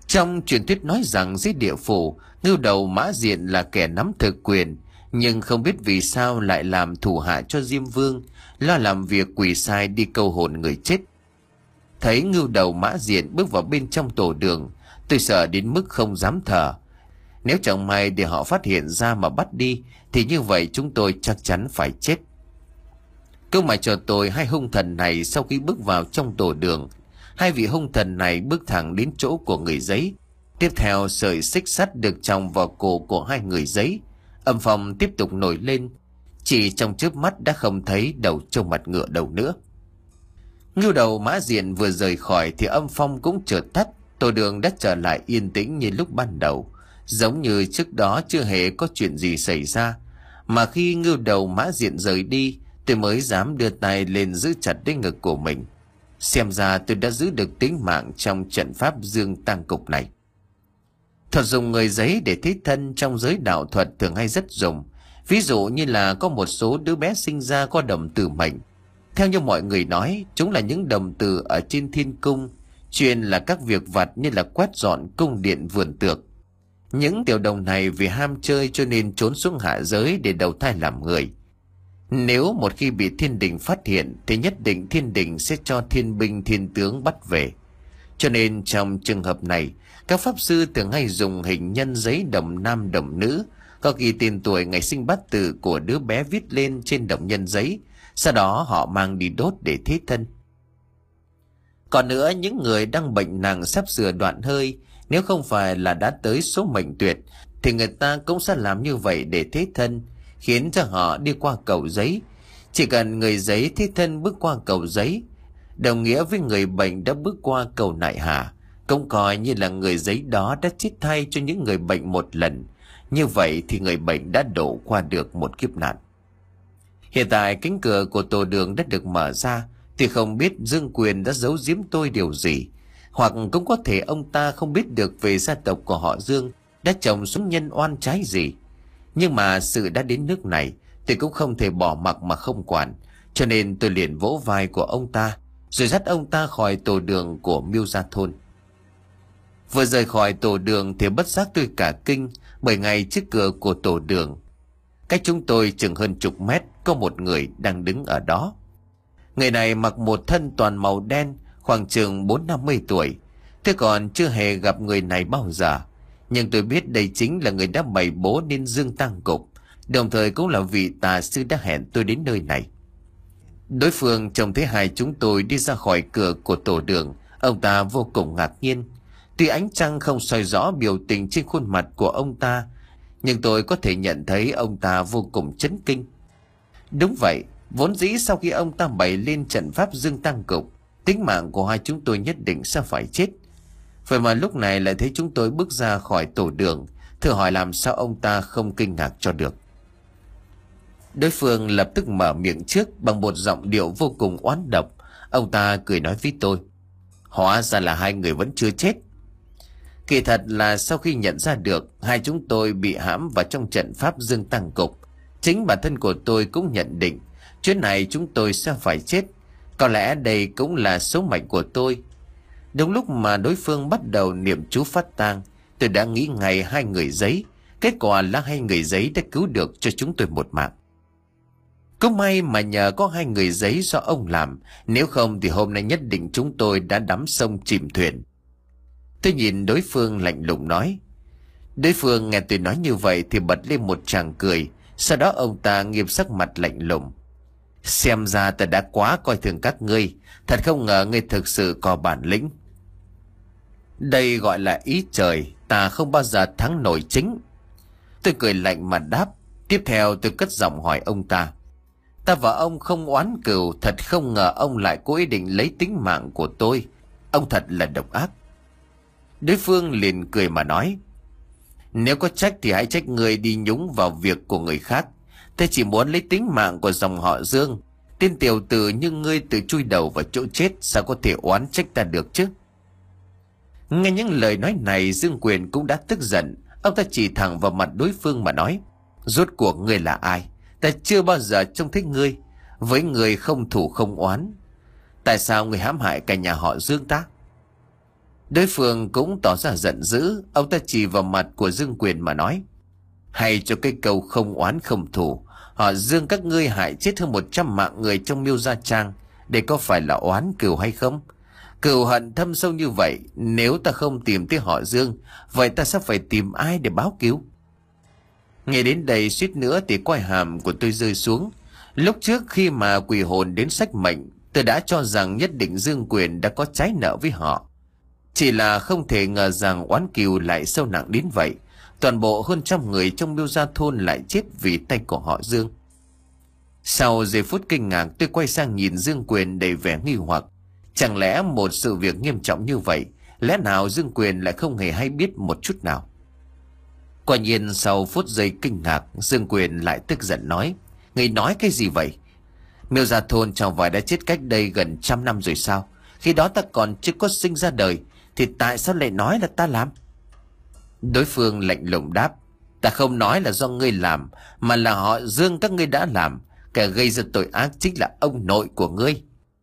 Trong truyền thuyết nói rằng dưới địa phủ, Ngưu Đầu Mã Diện là kẻ nắm thực quyền, nhưng không biết vì sao lại làm thủ hạ cho Diêm Vương, lo làm việc quỷ sai đi câu hồn người chết. Thấy Ngưu Đầu Mã Diện bước vào bên trong tổ đường, tôi sợ đến mức không dám thở. Nếu chẳng may để họ phát hiện ra mà bắt đi, thì như vậy chúng tôi chắc chắn phải chết. Câu mà cho tôi hai hung thần này sau khi bước vào trong tổ đường. Hai vị hung thần này bước thẳng đến chỗ của người giấy. Tiếp theo sợi xích sắt được chòng vào cổ của hai người giấy. Âm phong tiếp tục nổi lên. Chỉ trong chớp mắt đã không thấy đầu trâu mặt ngựa đâu nữa. Ngưu Đầu Mã Diện vừa rời khỏi thì âm phong cũng chợt tắt. Tổ đường đã trở lại yên tĩnh như lúc ban đầu, giống như trước đó chưa hề có chuyện gì xảy ra. Mà khi Ngưu Đầu Mã Diện rời đi, tôi mới dám đưa tay lên giữ chặt lấy ngực của mình. Xem ra tôi đã giữ được tính mạng trong trận pháp dương tăng cục này. Thuật dùng người giấy để thế thân trong giới đạo thuật thường hay rất dùng. Ví dụ như là có một số đứa bé sinh ra có đồng tử mệnh. Theo như mọi người nói, chúng là những đồng tử ở trên thiên cung, chuyên là các việc vặt như là quét dọn cung điện vườn tược. Những tiểu đồng này vì ham chơi cho nên trốn xuống hạ giới để đầu thai làm người. Nếu một khi bị thiên đình phát hiện thì nhất định thiên đình sẽ cho thiên binh thiên tướng bắt về. Cho nên trong trường hợp này, các pháp sư thường hay dùng hình nhân giấy đồng nam đồng nữ, có ghi tên tuổi ngày sinh bát tự của đứa bé viết lên trên đồng nhân giấy, sau đó họ mang đi đốt để thế thân. Còn nữa, những người đang bệnh nặng sắp sửa đoạn hơi, nếu không phải là đã tới số mệnh tuyệt, thì người ta cũng sẽ làm như vậy để thế thân, khiến cho họ đi qua cầu giấy. Chỉ cần người giấy thế thân bước qua cầu giấy, đồng nghĩa với người bệnh đã bước qua cầu nại hà, cũng coi như là người giấy đó đã chết thay cho những người bệnh một lần. Như vậy thì người bệnh đã đổ qua được một kiếp nạn. Hiện tại cánh cửa của tổ đường đã được mở ra, thì không biết Dương Quyền đã giấu giếm tôi điều gì, hoặc cũng có thể ông ta không biết được về gia tộc của họ Dương đã trồng xuống nhân oan trái gì. Nhưng mà sự đã đến nước này thì cũng không thể bỏ mặc mà không quản, cho nên tôi liền vỗ vai của ông ta rồi dắt ông ta khỏi tổ đường của Miêu Gia Thôn. Vừa rời khỏi tổ đường thì bất giác tôi cả kinh, bởi ngay trước cửa của tổ đường, cách chúng tôi chừng hơn chục mét, có một người đang đứng ở đó. Người này mặc một thân toàn màu đen, khoảng chừng bốn năm mươi tuổi. Tôi còn chưa hề gặp người này bao giờ, nhưng tôi biết đây chính là người đã bày bố nên dương tăng cục, đồng thời cũng là vị tà sư đã hẹn tôi đến nơi này. Đối phương trông thấy hai chúng tôi đi ra khỏi cửa của tổ đường, ông ta vô cùng ngạc nhiên. Tuy ánh trăng không soi rõ biểu tình trên khuôn mặt của ông ta, nhưng tôi có thể nhận thấy ông ta vô cùng chấn kinh. Đúng vậy, vốn dĩ sau khi ông ta bày lên trận pháp dương tăng cục, tính mạng của hai chúng tôi nhất định sẽ phải chết. Vậy mà lúc này lại thấy chúng tôi bước ra khỏi tổ đường, thử hỏi làm sao ông ta không kinh ngạc cho được. Đối phương lập tức mở miệng trước bằng một giọng điệu vô cùng oán độc. Ông ta cười nói với tôi: hóa ra là hai người vẫn chưa chết. Kỳ thật là sau khi nhận ra được hai chúng tôi bị hãm vào trong trận pháp dương tăng cục, chính bản thân của tôi cũng nhận định chuyến này chúng tôi sẽ phải chết. Có lẽ đây cũng là số mệnh của tôi. Đúng lúc mà đối phương bắt đầu niệm chú phát tang, tôi đã nghĩ ngay hai người giấy. Kết quả là hai người giấy đã cứu được cho chúng tôi một mạng. Cũng may mà nhờ có hai người giấy do ông làm, nếu không thì hôm nay nhất định chúng tôi đã đắm sông chìm thuyền. Tôi nhìn đối phương lạnh lùng nói. Đối phương nghe tôi nói như vậy thì bật lên một tràng cười. Sau đó ông ta nghiêm sắc mặt lạnh lùng: xem ra ta đã quá coi thường các ngươi, thật không ngờ ngươi thực sự có bản lĩnh. Đây gọi là ý trời, ta không bao giờ thắng nổi chính. Tôi cười lạnh mà đáp. Tiếp theo tôi cất giọng hỏi ông ta: ta và ông không oán cừu, thật không ngờ ông lại có ý định lấy tính mạng của tôi. Ông thật là độc ác. Đối phương liền cười mà nói: nếu có trách thì hãy trách người đi nhúng vào việc của người khác. Ta chỉ muốn lấy tính mạng của dòng họ Dương. Tên tiểu tử như ngươi tự chui đầu vào chỗ chết, sao có thể oán trách ta được chứ? Nghe những lời nói này, Dương Quyền cũng đã tức giận. Ông ta chỉ thẳng vào mặt đối phương mà nói: rốt cuộc ngươi là ai? Ta chưa bao giờ trông thấy ngươi. Với người không thủ không oán, tại sao ngươi hãm hại cả nhà họ Dương ta? Đối phương cũng tỏ ra giận dữ. Ông ta chỉ vào mặt của Dương Quyền mà nói: hay cho cái câu không oán không thù, họ Dương các ngươi hại chết hơn một trăm mạng người trong Miêu Gia Trang, để có phải là oán cừu hay không? Cừu hận thâm sâu như vậy, nếu ta không tìm tới họ Dương, vậy ta sẽ phải tìm ai để báo cứu? Nghe đến đây suýt nữa thì quai hàm của tôi rơi xuống. Lúc trước khi mà quỷ hồn đến xách mệnh, tôi đã cho rằng nhất định Dương Quyền đã có trái nợ với họ. Chỉ là không thể ngờ rằng oán cừu lại sâu nặng đến vậy. Toàn bộ hơn trăm người trong Miêu Gia thôn lại chết vì tay của họ Dương. Sau giây phút kinh ngạc, tôi quay sang nhìn Dương Quyền đầy vẻ nghi hoặc. Chẳng lẽ một sự việc nghiêm trọng như vậy, lẽ nào Dương Quyền lại không hề hay biết một chút nào? Quả nhiên sau phút giây kinh ngạc, Dương Quyền lại tức giận nói: người nói cái gì vậy? Miêu Gia thôn chẳng phải đã chết cách đây gần trăm năm rồi sao? Khi đó ta còn chưa có sinh ra đời, thì tại sao lại nói là ta làm? Đối phương lạnh lùng đáp: ta không nói là do ngươi làm, mà là họ Dương các ngươi đã làm. Kẻ gây ra tội ác chính là ông nội của ngươi.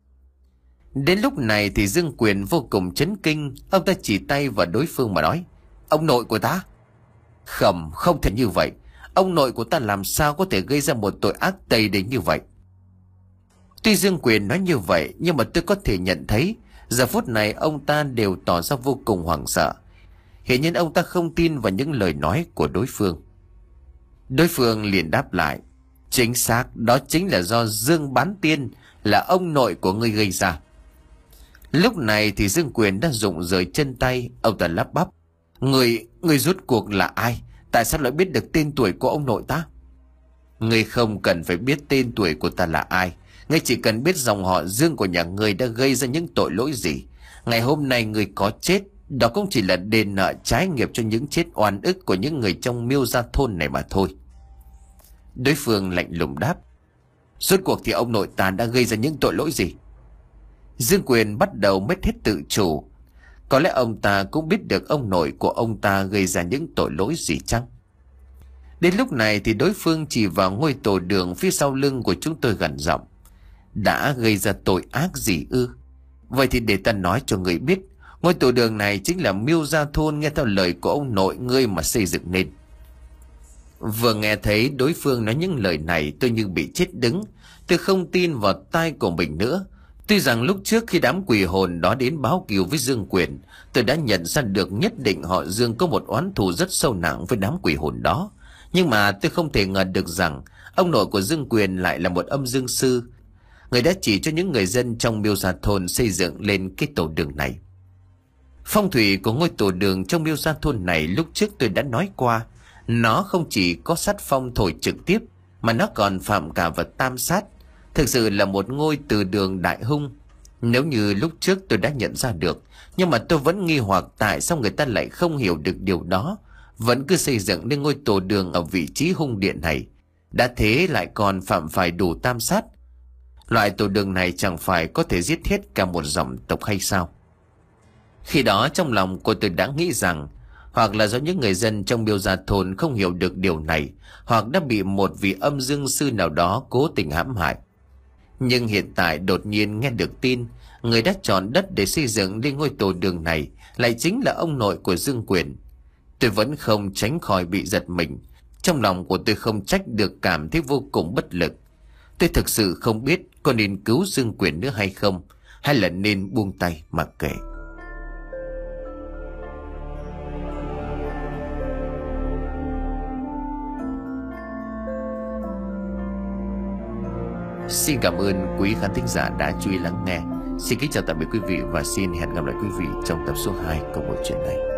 Đến lúc này thì Dương Quyền vô cùng chấn kinh. Ông ta chỉ tay vào đối phương mà nói: ông nội của ta? Không, không thể như vậy. Ông nội của ta làm sao có thể gây ra một tội ác tày đến như vậy? Tuy Dương Quyền nói như vậy, nhưng mà tôi có thể nhận thấy giờ phút này ông ta đều tỏ ra vô cùng hoảng sợ. Hiển nhiên ông ta không tin vào những lời nói của đối phương. Đối phương liền đáp lại: chính xác, đó chính là do Dương Bán Tiên, là ông nội của ngươi gây ra. Lúc này thì Dương Quyền đã rụng rời chân tay. Ông ta lắp bắp: Người, người rốt cuộc là ai? Tại sao lại biết được tên tuổi của ông nội ta? Ngươi không cần phải biết tên tuổi của ta là ai. Ngươi chỉ cần biết dòng họ Dương của nhà ngươi đã gây ra những tội lỗi gì. Ngày hôm nay ngươi có chết, đó cũng chỉ là đền nợ trái nghiệp cho những chết oan ức của những người trong Miêu Gia thôn này mà thôi. Đối phương lạnh lùng đáp: rốt cuộc thì ông nội ta đã gây ra những tội lỗi gì? Dương Quyền bắt đầu mất hết tự chủ. Có lẽ ông ta cũng biết được ông nội của ông ta gây ra những tội lỗi gì chăng? Đến lúc này thì đối phương chỉ vào ngôi tổ đường phía sau lưng của chúng tôi gằn giọng: đã gây ra tội ác gì ư? Vậy thì để ta nói cho người biết, ngôi tổ đường này chính là Miêu Gia thôn nghe theo lời của ông nội ngươi mà xây dựng nên. Vừa nghe thấy đối phương nói những lời này, tôi như bị chết đứng. Tôi không tin vào tai của mình nữa. Tuy rằng lúc trước khi đám quỷ hồn đó đến báo cứu với Dương Quyền, tôi đã nhận ra được nhất định họ Dương có một oán thù rất sâu nặng với đám quỷ hồn đó. Nhưng mà tôi không thể ngờ được rằng ông nội của Dương Quyền lại là một âm dương sư, người đã chỉ cho những người dân trong Miêu Gia thôn xây dựng lên cái tổ đường này. Phong thủy của ngôi tổ đường trong Miêu Gia thôn này lúc trước tôi đã nói qua. Nó không chỉ có sát phong thổi trực tiếp, mà nó còn phạm cả vật tam sát. Thực sự là một ngôi từ đường đại hung. Nếu như lúc trước tôi đã nhận ra được, nhưng mà tôi vẫn nghi hoặc tại sao người ta lại không hiểu được điều đó, vẫn cứ xây dựng nên ngôi tổ đường ở vị trí hung điện này. Đã thế lại còn phạm phải đủ tam sát. Loại tổ đường này chẳng phải có thể giết hết cả một dòng tộc hay sao? Khi đó trong lòng của tôi đã nghĩ rằng hoặc là do những người dân trong Miêu Gia thôn không hiểu được điều này, hoặc đã bị một vị âm dương sư nào đó cố tình hãm hại. Nhưng hiện tại đột nhiên nghe được tin người đã chọn đất để xây dựng lên ngôi tổ đường này lại chính là ông nội của Dương Quyền. Tôi vẫn không tránh khỏi bị giật mình. Trong lòng của tôi không trách được cảm thấy vô cùng bất lực. Tôi thực sự không biết có nên cứu Dương Quyền nữa hay không, hay là nên buông tay mặc kệ. Xin cảm ơn quý khán thính giả đã chú ý lắng nghe. Xin kính chào tạm biệt quý vị và xin hẹn gặp lại quý vị trong tập số hai của bộ truyện này.